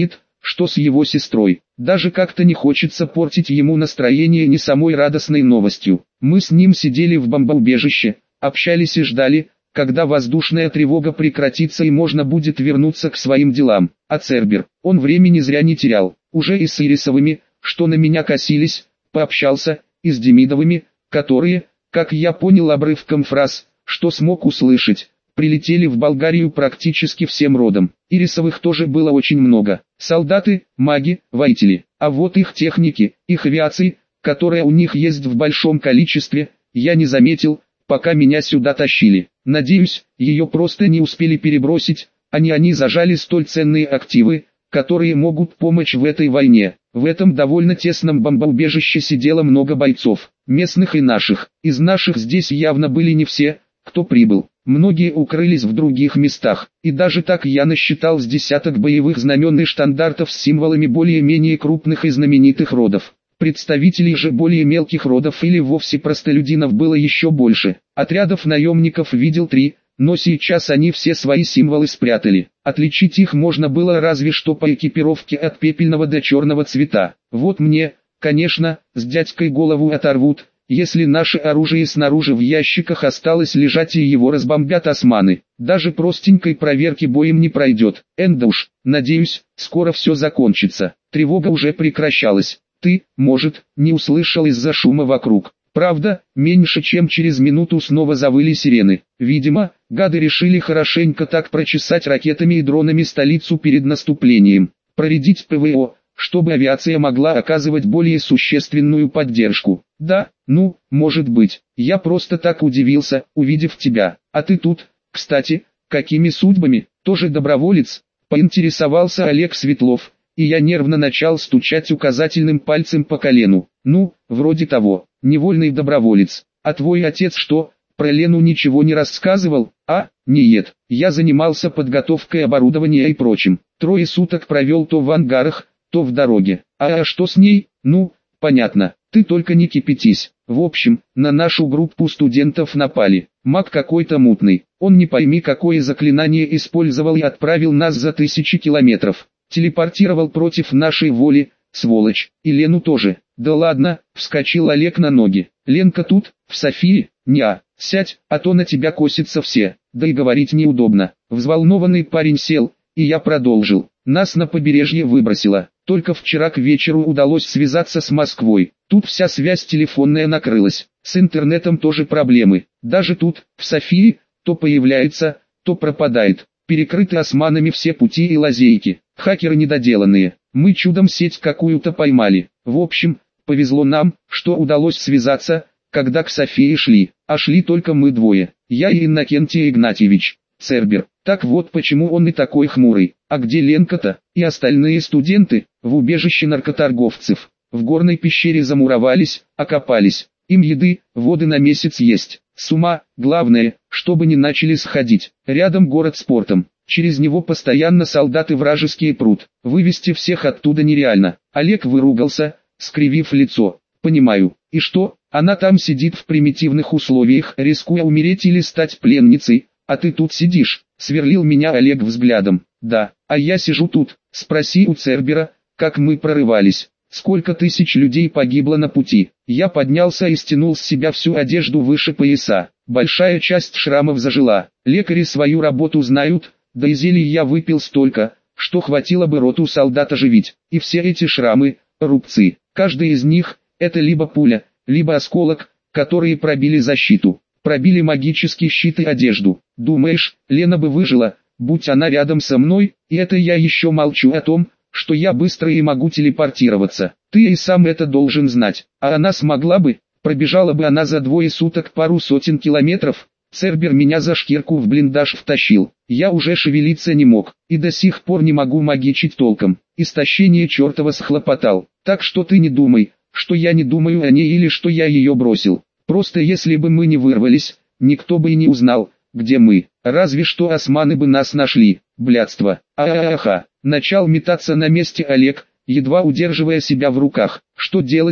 что с его сестрой. Даже как-то не хочется портить ему настроение не самой радостной новостью. Мы с ним сидели в бомбоубежище, общались и ждали, когда воздушная тревога прекратится и можно будет вернуться к своим делам. А Цербер, он времени зря не терял, уже и с Ирисовыми, что на меня косились, пообщался, и с Демидовыми, которые, как я понял обрывком фраз, что смог услышать, прилетели в Болгарию практически всем родом. Ирисовых тоже было очень много. Солдаты, маги, воители. А вот их техники, их авиации, которая у них есть в большом количестве, я не заметил, пока меня сюда тащили. Надеюсь, ее просто не успели перебросить, а не они зажали столь ценные активы, которые могут помочь в этой войне. В этом довольно тесном бомбоубежище сидело много бойцов, местных и наших. Из наших здесь явно были не все, кто прибыл. Многие укрылись в других местах, и даже так я насчитал с десяток боевых знамен и штандартов с символами более-менее крупных и знаменитых родов. Представителей же более мелких родов или вовсе простолюдинов было еще больше. Отрядов наемников видел 3, но сейчас они все свои символы спрятали. Отличить их можно было разве что по экипировке от пепельного до черного цвета. Вот мне, конечно, с дядькой голову оторвут, если наше оружие снаружи в ящиках осталось лежать и его разбомбят османы. Даже простенькой проверки боем не пройдет. Да уж, надеюсь, скоро все закончится. Тревога уже прекращалась. Ты, может, не услышал из-за шума вокруг. Правда, меньше чем через минуту снова завыли сирены. Видимо, гады решили хорошенько так прочесать ракетами и дронами столицу перед наступлением. Проредить ПВО, чтобы авиация могла оказывать более существенную поддержку. Да, ну, может быть. Я просто так удивился, увидев тебя. А ты тут, кстати, какими судьбами? Тоже доброволец? Поинтересовался Олег Светлов, и я нервно начал стучать указательным пальцем по колену. Ну, вроде того, невольный доброволец. А твой отец что, про Лену ничего не рассказывал? А, нет, я занимался подготовкой оборудования и прочим. 3 суток провел то в ангарах, то в дороге. А что с ней? Ну, понятно, ты только не кипятись. В общем, на нашу группу студентов напали. Маг какой-то мутный. Он не пойми какое заклинание использовал и отправил нас за 1000 километров. Телепортировал против нашей воли, сволочь, и Лену тоже. Да ладно, вскочил Олег на ноги. Ленка тут, в Софии? Неа, сядь, а то на тебя косятся все. Да и говорить неудобно. Взволнованный парень сел, и я продолжил. Нас на побережье выбросило. Только вчера к вечеру удалось связаться с Москвой. Тут вся связь телефонная накрылась. С интернетом тоже проблемы. Даже тут, в Софии, то появляется, то пропадает. Перекрыты османами все пути и лазейки. Хакеры недоделанные. Мы чудом сеть какую-то поймали. В общем, повезло нам, что удалось связаться, когда к Софии шли. А шли только мы двое. Я и Иннокентий Игнатьевич. Цербер. Так вот почему он и такой хмурый. А где Ленка-то? И остальные студенты? В убежище наркоторговцев. В горной пещере замуровались, окопались. Им еды, воды на месяц есть. С ума, главное, чтобы не начали сходить. Рядом город с портом. Через него постоянно солдаты вражеские прут. Вывести всех оттуда нереально. Олег выругался, скривив лицо. Понимаю. И что, она там сидит в примитивных условиях, рискуя умереть или стать пленницей, а ты тут сидишь? Сверлил меня Олег взглядом. Да, а я сижу тут. Спроси у Цербера, как мы прорывались. Сколько тысяч людей погибло на пути. Я поднялся и стянул с себя всю одежду выше пояса. Большая часть шрамов зажила. Лекари свою работу знают, да и зелий я выпил столько, что хватило бы роту солдат оживить. И все эти шрамы, рубцы, каждый из них, это либо пуля, либо осколок, которые пробили защиту. Пробили магический щит и одежду. Думаешь, Лена бы выжила, будь она рядом со мной? И это я еще молчу о том, что я быстро и могу телепортироваться. Ты и сам это должен знать. А она смогла бы? Пробежала бы она за 2 суток пару сотен километров? Цербер меня за шкирку в блиндаж втащил. Я уже шевелиться не мог, и до сих пор не могу магичить толком. Истощение чертова схлопотал. Так что ты не думай, что я не думаю о ней или что я ее бросил. Просто если бы мы не вырвались, никто бы и не узнал, где мы. Разве что османы бы нас нашли. Блядство. Начал метаться на месте Олег, едва удерживая себя в руках. Что делать-то?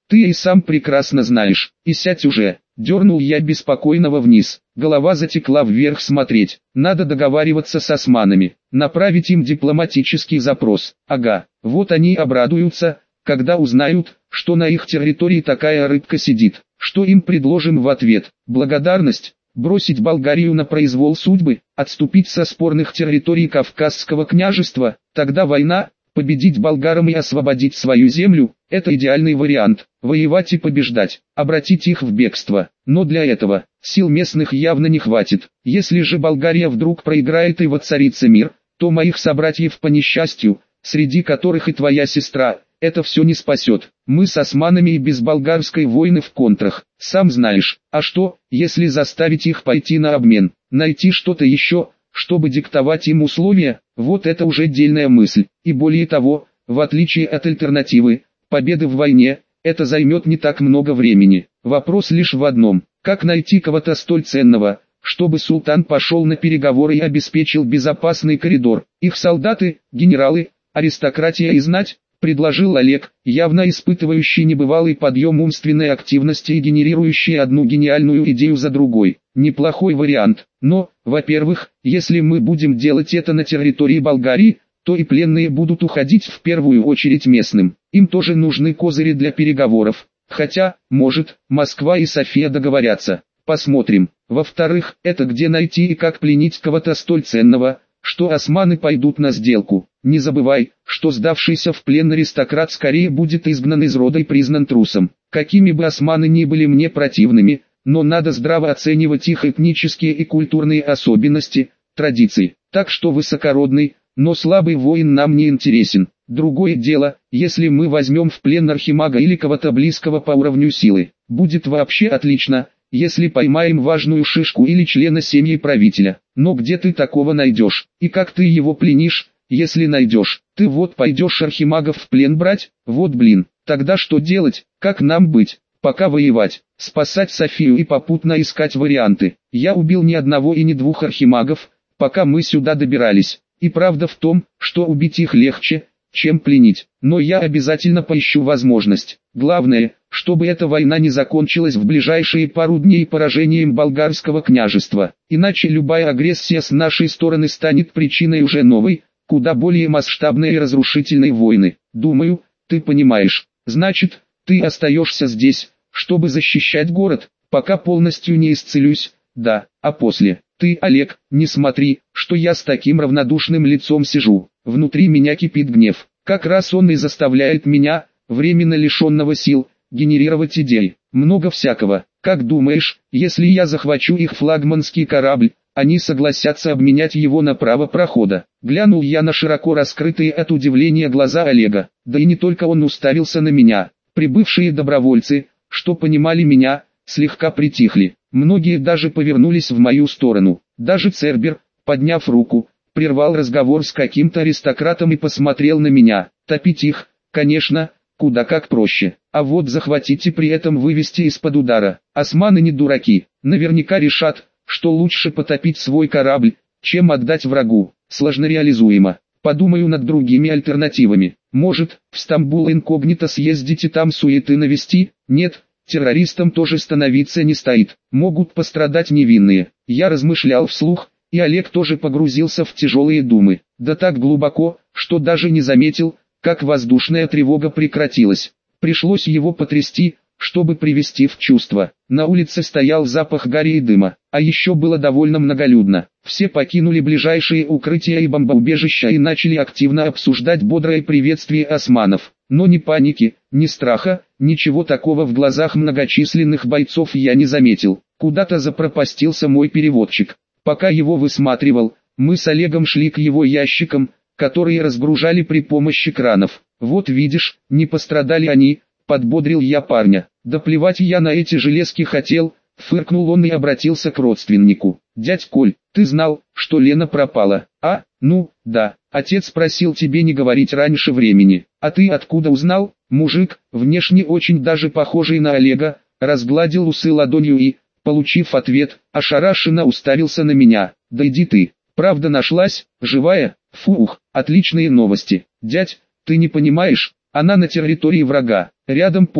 Ты и сам прекрасно знаешь. И сядь уже. Дернул я беспокойного вниз. Голова затекла вверх смотреть. Надо договариваться с османами. Направить им дипломатический запрос. Ага, вот они обрадуются, когда узнают, что на их территории такая рыбка сидит. Что им предложим в ответ? Благодарность? Бросить Болгарию на произвол судьбы? Отступить со спорных территорий Кавказского княжества? Тогда война? Победить болгарам и освободить свою землю – это идеальный вариант. Воевать и побеждать, обратить их в бегство. Но для этого сил местных явно не хватит. Если же Болгария вдруг проиграет и воцарится мир, то моих собратьев по несчастью, среди которых и твоя сестра, это все не спасет. Мы с османами и без болгарской войны в контрах, сам знаешь. А что, если заставить их пойти на обмен, найти что-то еще, чтобы диктовать им условия? Вот это уже дельная мысль. И более того, в отличие от альтернативы, победы в войне, это займет не так много времени. Вопрос лишь в одном: как найти кого-то столь ценного, чтобы султан пошел на переговоры и обеспечил безопасный коридор. Их солдаты, генералы, аристократия и знать, предложил Олег, явно испытывающий небывалый подъем умственной активности и генерирующий одну гениальную идею за другой. Неплохой вариант, но, во-первых, если мы будем делать это на территории Болгарии, то и пленные будут уходить в первую очередь местным. Им тоже нужны козыри для переговоров, хотя, может, Москва и София договорятся. Посмотрим. Во-вторых, это где найти и как пленить кого-то столь ценного, что османы пойдут на сделку. Не забывай, что сдавшийся в плен аристократ скорее будет изгнан из рода и признан трусом. Какими бы османы ни были мне противными, но надо здраво оценивать их этнические и культурные особенности, традиции. Так что высокородный, но слабый воин нам не интересен. Другое дело, если мы возьмем в плен архимага или кого-то близкого по уровню силы. Будет вообще отлично, если поймаем важную шишку или члена семьи правителя. Но где ты такого найдешь? И как ты его пленишь, если найдешь? Ты вот пойдешь архимагов в плен брать? Вот блин, тогда что делать? Как нам быть? Пока воевать, спасать Софию и попутно искать варианты. Я убил ни одного и ни двух архимагов, пока мы сюда добирались. И правда в том, что убить их легче, чем пленить. Но я обязательно поищу возможность. Главное, чтобы эта война не закончилась в ближайшие пару дней поражением болгарского княжества. Иначе любая агрессия с нашей стороны станет причиной уже новой, куда более масштабной и разрушительной войны. Думаю, ты понимаешь. Значит, ты остаешься здесь, чтобы защищать город, пока полностью не исцелюсь. Да, а после... Ты, Олег, не смотри, что я с таким равнодушным лицом сижу. Внутри меня кипит гнев. Как раз он и заставляет меня, временно лишенного сил, генерировать идеи. Много всякого. Как думаешь, если я захвачу их флагманский корабль, они согласятся обменять его на право прохода? Глянул я на широко раскрытые от удивления глаза Олега. Да и не только он уставился на меня. Прибывшие добровольцы, что понимали меня, слегка притихли. Многие даже повернулись в мою сторону. Даже Цербер, подняв руку, прервал разговор с каким-то аристократом и посмотрел на меня. Топить их, конечно, куда как проще. А вот захватить и при этом вывести из-под удара. Османы не дураки. Наверняка решат, что лучше потопить свой корабль, чем отдать врагу. Сложно реализуемо. Подумаю над другими альтернативами. Может, в Стамбул инкогнито съездить и там суеты навести? Нет. Террористам тоже становиться не стоит, могут пострадать невинные. Я размышлял вслух, и Олег тоже погрузился в тяжелые думы. Да так глубоко, что даже не заметил, как воздушная тревога прекратилась. Пришлось его потрясти, чтобы привести в чувство. На улице стоял запах гари и дыма, а еще было довольно многолюдно. Все покинули ближайшие укрытия и бомбоубежища и начали активно обсуждать бодрое приветствие османов. Но ни паники, ни страха, ничего такого в глазах многочисленных бойцов я не заметил. Куда-то запропастился мой переводчик. Пока его высматривал, мы с Олегом шли к его ящикам, которые разгружали при помощи кранов. Вот видишь, не пострадали они, подбодрил я парня. Да плевать я на эти железки хотел, фыркнул он и обратился к родственнику. Дядь Коль, ты знал, что Лена пропала? А, ну, да, отец просил тебе не говорить раньше времени. А ты откуда узнал? Мужик, внешне очень даже похожий на Олега, разгладил усы ладонью и, получив ответ, ошарашенно уставился на меня. Да иди ты, правда нашлась, живая? Фух, отличные новости. Дядь, ты не понимаешь, она на территории врага, рядом порт,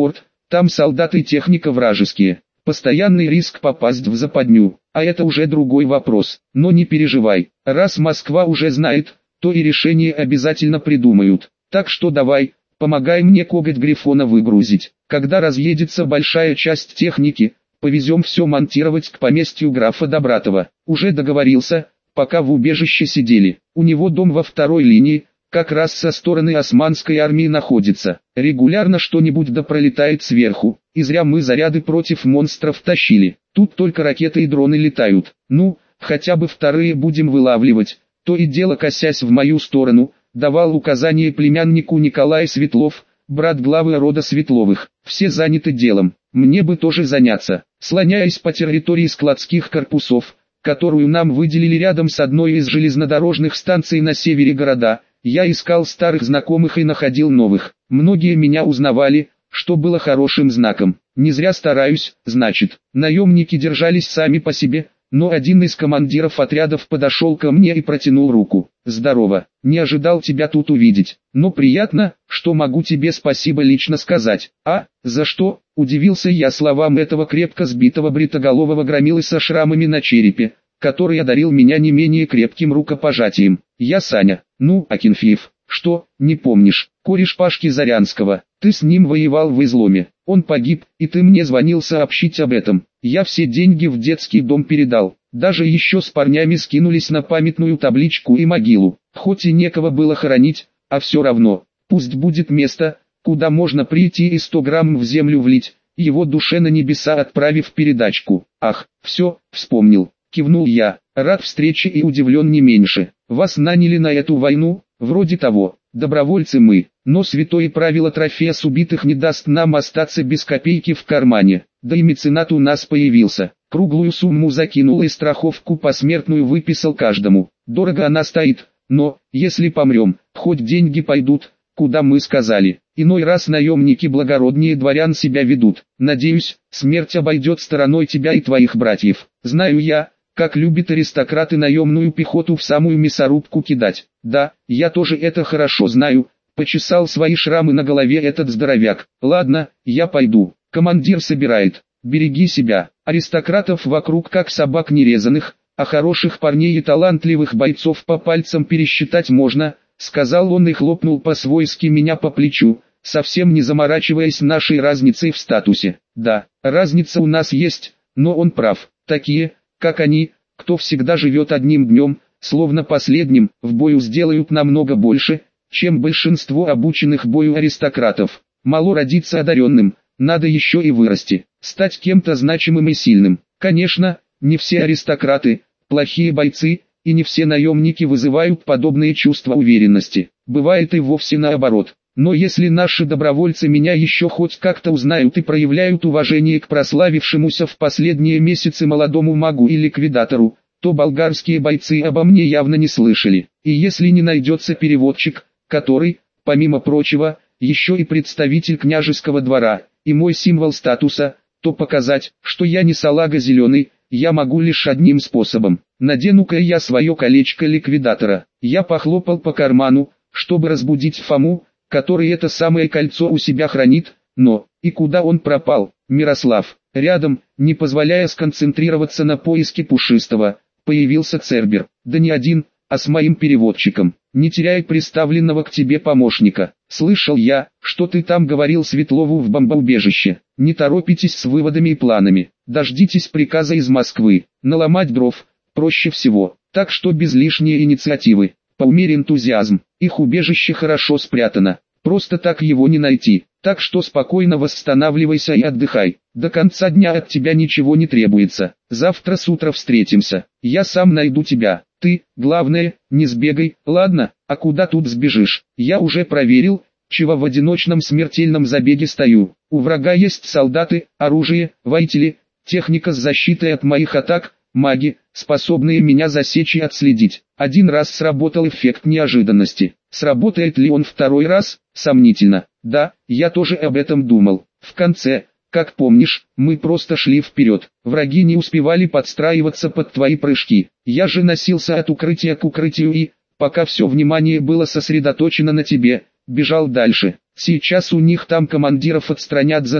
Там солдаты и техника вражеские. Постоянный риск попасть в западню, а это уже другой вопрос. Но не переживай, раз Москва уже знает, то и решение обязательно придумают. Так что давай, помогай мне коготь Грифона выгрузить. Когда разъедется большая часть техники, повезем все монтировать к поместью графа Добратова. Уже договорился, пока в убежище сидели. У него дом во второй линии, как раз со стороны османской армии находится. Регулярно что-нибудь да пролетает сверху, и зря мы заряды против монстров тащили. Тут только ракеты и дроны летают. Ну, хотя бы вторые будем вылавливать. То и дело косясь в мою сторону, давал указание племяннику Николай Светлов, брат главы рода Светловых. Все заняты делом, мне бы тоже заняться. Слоняясь по территории складских корпусов, которую нам выделили рядом с одной из железнодорожных станций на севере города, я искал старых знакомых и находил новых. Многие меня узнавали, что было хорошим знаком. Не зря стараюсь, значит. Наемники держались сами по себе, но один из командиров отрядов подошел ко мне и протянул руку. «Здорово, не ожидал тебя тут увидеть, но приятно, что могу тебе спасибо лично сказать». «А, за что?» – удивился я словам этого крепко сбитого бритоголового громилы со шрамами на черепе, который одарил меня не менее крепким рукопожатием. «Я Саня». «Ну, Акинфеев, что, не помнишь, кореш Пашки Зарянского, ты с ним воевал в изломе, он погиб, и ты мне звонил сообщить об этом. Я все деньги в детский дом передал, даже еще с парнями скинулись на памятную табличку и могилу, хоть и некого было хоронить, а все равно, пусть будет место, куда можно прийти и 100 грамм в землю влить, его душе на небеса отправив передачку». «Ах, все, вспомнил», кивнул я, рад встрече и удивлен не меньше. «Вас наняли на эту войну?» «Вроде того, добровольцы мы, но святое правило трофея с убитых не даст нам остаться без копейки в кармане, да и меценат у нас появился, круглую сумму закинул и страховку посмертную выписал каждому. Дорого она стоит, но, если помрем, хоть деньги пойдут, куда мы сказали. Иной раз наемники благороднее дворян себя ведут. Надеюсь, смерть обойдет стороной тебя и твоих братьев. Знаю я, как любят аристократы наемную пехоту в самую мясорубку кидать. Да, я тоже это хорошо знаю», — почесал свои шрамы на голове этот здоровяк. «Ладно, я пойду, командир собирает. Береги себя, аристократов вокруг как собак нерезанных, а хороших парней и талантливых бойцов по пальцам пересчитать можно», — сказал он и хлопнул по-свойски меня по плечу, совсем не заморачиваясь нашей разницей в статусе. «Да, разница у нас есть, но он прав, такие, как они, кто всегда живет одним днем, словно последним, в бою сделают намного больше, чем большинство обученных бою аристократов. Мало родиться одаренным, надо еще и вырасти, стать кем-то значимым и сильным. Конечно, не все аристократы, плохие бойцы, и не все наемники вызывают подобные чувства уверенности. Бывает и вовсе наоборот. Но если наши добровольцы меня еще хоть как-то узнают и проявляют уважение к прославившемуся в последние месяцы молодому магу и ликвидатору, то болгарские бойцы обо мне явно не слышали. И если не найдется переводчик, который, помимо прочего, еще и представитель княжеского двора, и мой символ статуса, то показать, что я не салага зеленый, я могу лишь одним способом. Надену-ка я свое колечко ликвидатора. Я похлопал по карману, чтобы разбудить Фому, который это самое кольцо у себя хранит, но, и куда он пропал? Мирослав, рядом, не позволяя сконцентрироваться на поиске Пушистого, появился Цербер, да не один, а с моим переводчиком. «Не теряй приставленного к тебе помощника. Слышал я, что ты там говорил Светлову в бомбоубежище. Не торопитесь с выводами и планами, дождитесь приказа из Москвы. Наломать дров проще всего, так что без лишней инициативы. Поумерь энтузиазм, их убежище хорошо спрятано, просто так его не найти, так что спокойно восстанавливайся и отдыхай, до конца дня от тебя ничего не требуется, завтра с утра встретимся, я сам найду тебя, ты, главное, не сбегай, ладно, а куда тут сбежишь, я уже проверил, чего в одиночном смертельном забеге стою, у врага есть солдаты, оружие, воители, техника с защитой от моих атак, маги, способные меня засечь и отследить. Один раз сработал эффект неожиданности. Сработает ли он второй раз? Сомнительно. Да, я тоже об этом думал. В конце, как помнишь, мы просто шли вперед. Враги не успевали подстраиваться под твои прыжки. Я же носился от укрытия к укрытию и, пока все внимание было сосредоточено на тебе, бежал дальше. Сейчас у них там командиров отстранят за то,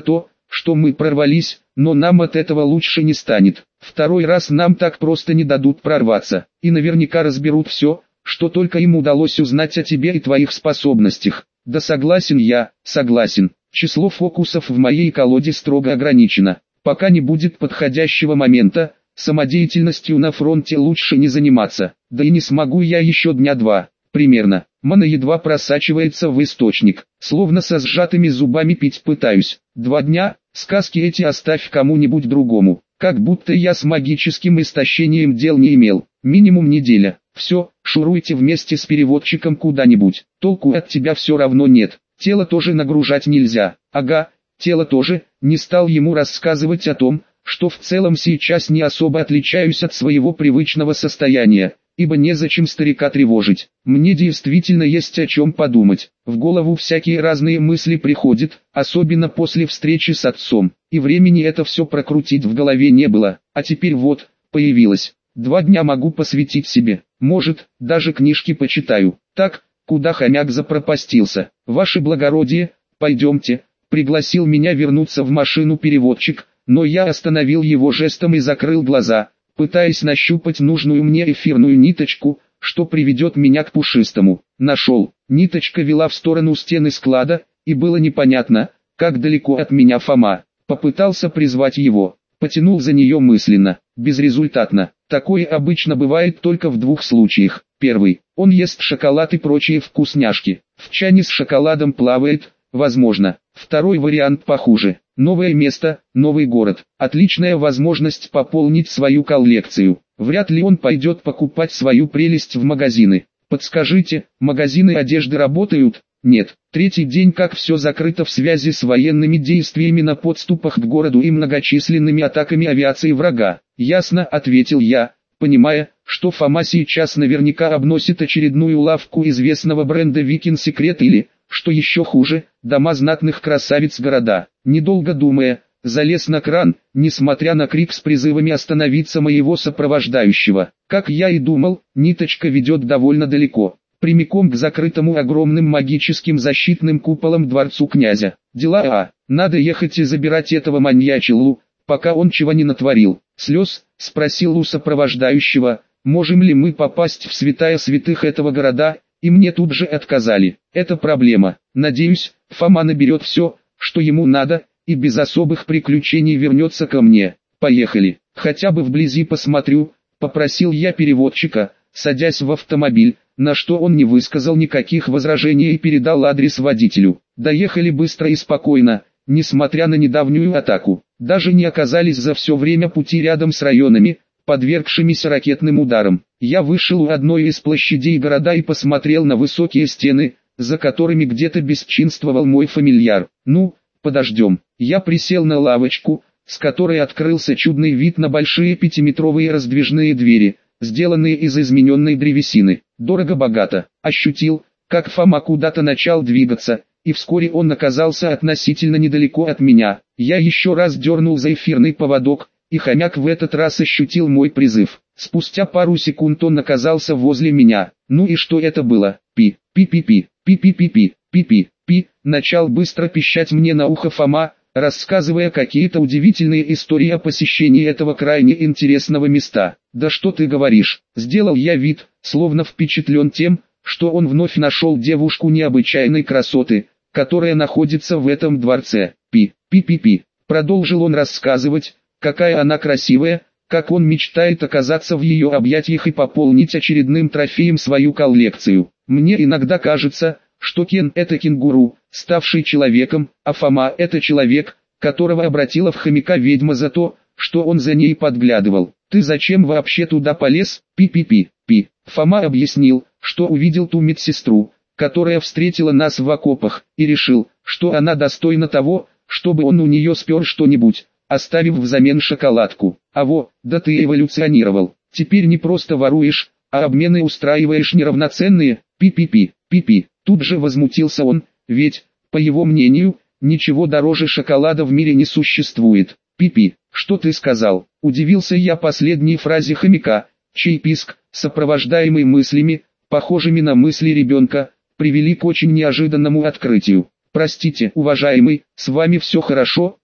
что мы прорвались, но нам от этого лучше не станет. Второй раз нам так просто не дадут прорваться, и наверняка разберут все, что только им удалось узнать о тебе и твоих способностях. Да согласен я, согласен. Число фокусов в моей колоде строго ограничено. Пока не будет подходящего момента, самодеятельностью на фронте лучше не заниматься. Да и не смогу я еще дня два, примерно. Мана едва просачивается в источник, словно со сжатыми зубами пить пытаюсь. 2 дня, сказки эти оставь кому-нибудь другому. Как будто я с магическим истощением дел не имел. Минимум неделя. Все, шуруйте вместе с переводчиком куда-нибудь. Толку от тебя все равно нет. Тело тоже нагружать нельзя. Ага, тело тоже. Не стал ему рассказывать о том, что в целом сейчас не особо отличаюсь от своего привычного состояния, ибо незачем старика тревожить. Мне действительно есть о чем подумать. В голову всякие разные мысли приходят, особенно после встречи с отцом. И времени это все прокрутить в голове не было. А теперь вот, появилось. 2 дня могу посвятить себе. Может, даже книжки почитаю. Так, куда хомяк запропастился? Ваше благородие, пойдемте. Пригласил меня вернуться в машину переводчик, но я остановил его жестом и закрыл глаза, пытаясь нащупать нужную мне эфирную ниточку, что приведет меня к Пушистому. Нашел. Ниточка вела в сторону стены склада, и было непонятно, как далеко от меня Фома. Попытался призвать его, потянул за нее мысленно, безрезультатно. Такое обычно бывает только в 2 случаях. Первый, он ест шоколад и прочие вкусняшки, в чане с шоколадом плавает, возможно. Второй вариант похуже. Новое место, новый город. Отличная возможность пополнить свою коллекцию. Вряд ли он пойдет покупать свою прелесть в магазины. Подскажите, магазины одежды работают? Нет. 3-й день как все закрыто в связи с военными действиями на подступах к городу и многочисленными атаками авиации врага. Ясно, ответил я, понимая, что Фома сейчас наверняка обносит очередную лавку известного бренда Викин Секрет или, что еще хуже, дома знатных красавиц города. Недолго думая, залез на кран, несмотря на крик с призывами остановиться моего сопровождающего. Как я и думал, ниточка ведет довольно далеко, прямиком к закрытому огромным магическим защитным куполам дворцу князя. Дела надо ехать и забирать этого маньячелу, пока он чего не натворил. Слез, спросил у сопровождающего, можем ли мы попасть в святая святых этого города, и мне тут же отказали. Это проблема. Надеюсь, Фома наберет все, что ему надо, и без особых приключений вернется ко мне. Поехали. Хотя бы вблизи посмотрю, попросил я переводчика, садясь в автомобиль, на что он не высказал никаких возражений и передал адрес водителю. Доехали быстро и спокойно, несмотря на недавнюю атаку. Даже не оказались за все время пути рядом с районами, подвергшимися ракетным ударам. Я вышел у одной из площадей города и посмотрел на высокие стены, за которыми где-то бесчинствовал мой фамильяр. Ну, подождем. Я присел на лавочку, с которой открылся чудный вид на большие 5-метровые раздвижные двери, сделанные из измененной древесины. Дорого-богато. Ощутил, как Фома куда-то начал двигаться, и вскоре он оказался относительно недалеко от меня. Я еще раз дернул за эфирный поводок, и хомяк в этот раз ощутил мой призыв. Спустя пару секунд он оказался возле меня. Ну и что это было? Пи-пи-пи-пи, пи-пи-пи-пи, пи-пи-пи. Начал быстро пищать мне на ухо Фома, рассказывая какие-то удивительные истории о посещении этого крайне интересного места. Да что ты говоришь? Сделал я вид, словно впечатлен тем, что он вновь нашел девушку необычайной красоты, которая находится в этом дворце. Пи-пи-пи-пи. Продолжил он рассказывать, какая она красивая, как он мечтает оказаться в ее объятиях и пополнить очередным трофеем свою коллекцию. Мне иногда кажется, что Кен — это кенгуру, ставший человеком, а Фома — это человек, которого обратила в хомяка ведьма за то, что он за ней подглядывал. Ты зачем вообще туда полез? Пи-пи-пи-пи. Фома объяснил, что увидел ту медсестру, которая встретила нас в окопах, и решил, что она достойна того, чтобы он у нее спер что-нибудь, оставив взамен шоколадку. Да ты эволюционировал. Теперь не просто воруешь, а обмены устраиваешь неравноценные. Пи-пи-пи, пи-пи. Тут же возмутился он, ведь, по его мнению, ничего дороже шоколада в мире не существует. Пи-пи, что ты сказал? Удивился я последней фразе хомяка, чей писк, сопровождаемый мыслями, похожими на мысли ребенка, привели к очень неожиданному открытию. Простите, уважаемый, с вами все хорошо?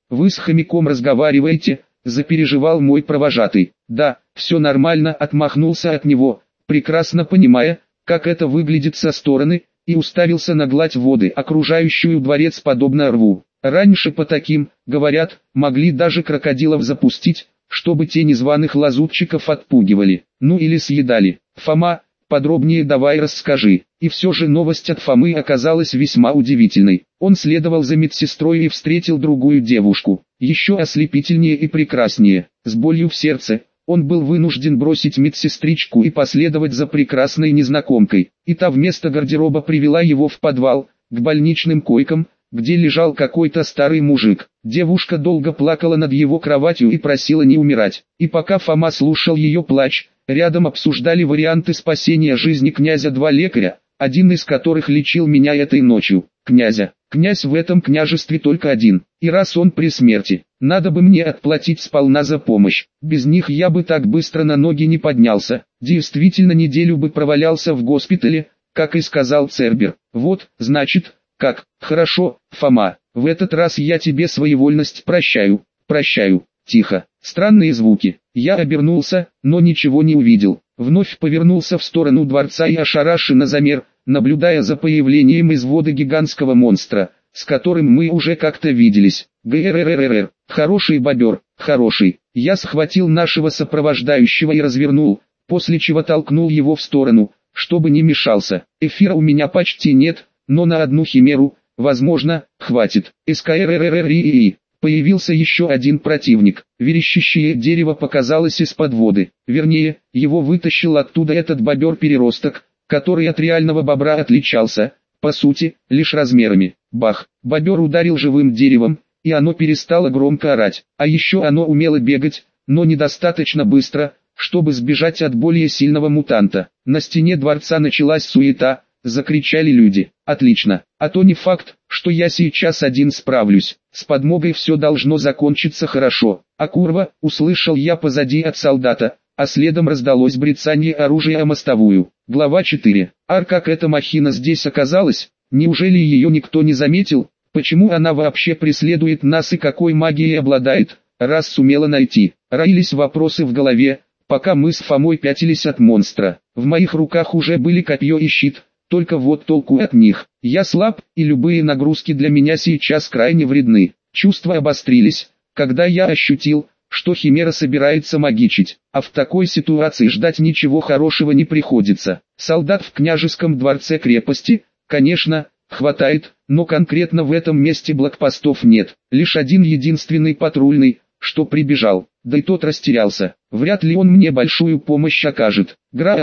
вы с хомяком разговариваете?» – запереживал мой провожатый. «Да, все нормально», – отмахнулся от него, прекрасно понимая, как это выглядит со стороны, и уставился на гладь воды, окружающую дворец подобно рву. Раньше по таким, говорят, могли даже крокодилов запустить, чтобы те незваных лазутчиков отпугивали, ну или съедали. «Фома, подробнее давай расскажи». И все же новость от Фомы оказалась весьма удивительной. Он следовал за медсестрой и встретил другую девушку, еще ослепительнее и прекраснее. С болью в сердце, он был вынужден бросить медсестричку и последовать за прекрасной незнакомкой. И та вместо гардероба привела его в подвал, к больничным койкам, где лежал какой-то старый мужик. Девушка долго плакала над его кроватью и просила не умирать. И пока Фома слушал ее плач, рядом обсуждали варианты спасения жизни князя два лекаря, один из которых лечил меня этой ночью. Князя. Князь в этом княжестве только один, и раз он при смерти, надо бы мне отплатить сполна за помощь. Без них я бы так быстро на ноги не поднялся, действительно неделю бы провалялся в госпитале, как и сказал Цербер. Вот, значит, как, хорошо, Фома, в этот раз я тебе своевольность прощаю, прощаю. Тихо, странные звуки. Я обернулся, но ничего не увидел. Вновь повернулся в сторону дворца и ошарашенно замер, наблюдая за появлением из воды гигантского монстра, с которым мы уже как-то виделись. ГРРРР, хороший бобер, хороший. Я схватил нашего сопровождающего и развернул, после чего толкнул его в сторону, чтобы не мешался. Эфира у меня почти нет, но на одну химеру, возможно, хватит. СКРРРРИИ. Появился еще один противник. Верещащее дерево показалось из-под воды. Вернее, его вытащил оттуда этот бобер-переросток, который от реального бобра отличался, по сути, лишь размерами. Бах! Бобер ударил живым деревом, и оно перестало громко орать. А еще оно умело бегать, но недостаточно быстро, чтобы сбежать от более сильного мутанта. На стене дворца началась суета. Закричали люди. Отлично. А то не факт, что я сейчас один справлюсь. С подмогой все должно закончиться хорошо. А курва, услышал я позади от солдата, а следом раздалось брецание оружия о мостовую. Глава 4. Как эта махина здесь оказалась? Неужели ее никто не заметил? Почему она вообще преследует нас и какой магией обладает, раз сумела найти? Роились вопросы в голове, пока мы с Фомой пятились от монстра. В моих руках уже были копье и щит. Только вот толку от них. Я слаб, и любые нагрузки для меня сейчас крайне вредны. Чувства обострились, когда я ощутил, что Химера собирается магичить, а в такой ситуации ждать ничего хорошего не приходится. Солдат в княжеском дворце крепости, конечно, хватает, но конкретно в этом месте блокпостов нет. Лишь один единственный патрульный, что прибежал, да и тот растерялся. Вряд ли он мне большую помощь окажет.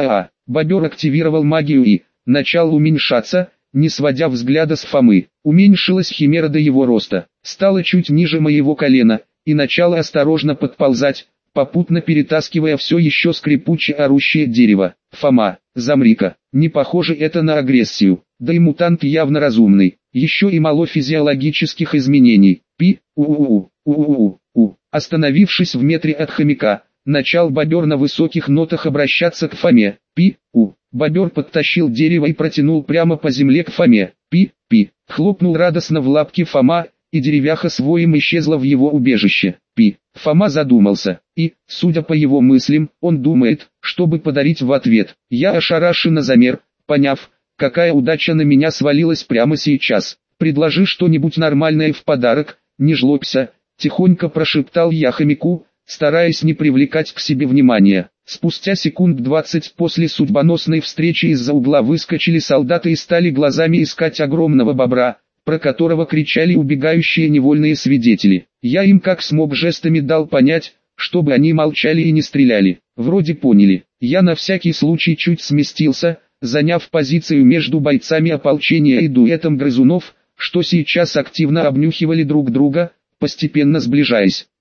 Бобер активировал магию и начал уменьшаться, не сводя взгляда с Фомы. Уменьшилась Химера до его роста, стала чуть ниже моего колена, и начала осторожно подползать, попутно перетаскивая все еще скрипуче орущее дерево. «Фома, замри-ка, не похоже это на агрессию, да и мутант явно разумный, еще и мало физиологических изменений». Остановившись в метре от хомяка, начал бобер на высоких нотах обращаться к Фоме. Бобер подтащил дерево и протянул прямо по земле к Фоме. Хлопнул радостно в лапки Фома, и деревяха с воем исчезла в его убежище. Фома задумался, и, судя по его мыслям, он думает, чтобы подарить в ответ. Я ошарашенно замер, поняв, какая удача на меня свалилась прямо сейчас. «Предложи что-нибудь нормальное в подарок, не жлобься», — тихонько прошептал я хомяку, стараясь не привлекать к себе внимания. Спустя секунд 20 после судьбоносной встречи из-за угла выскочили солдаты и стали глазами искать огромного бобра, про которого кричали убегающие невольные свидетели. Я им как смог жестами дал понять, чтобы они молчали и не стреляли. Вроде поняли. Я на всякий случай чуть сместился, заняв позицию между бойцами ополчения и дуэтом грызунов, что сейчас активно обнюхивали друг друга, постепенно сближаясь.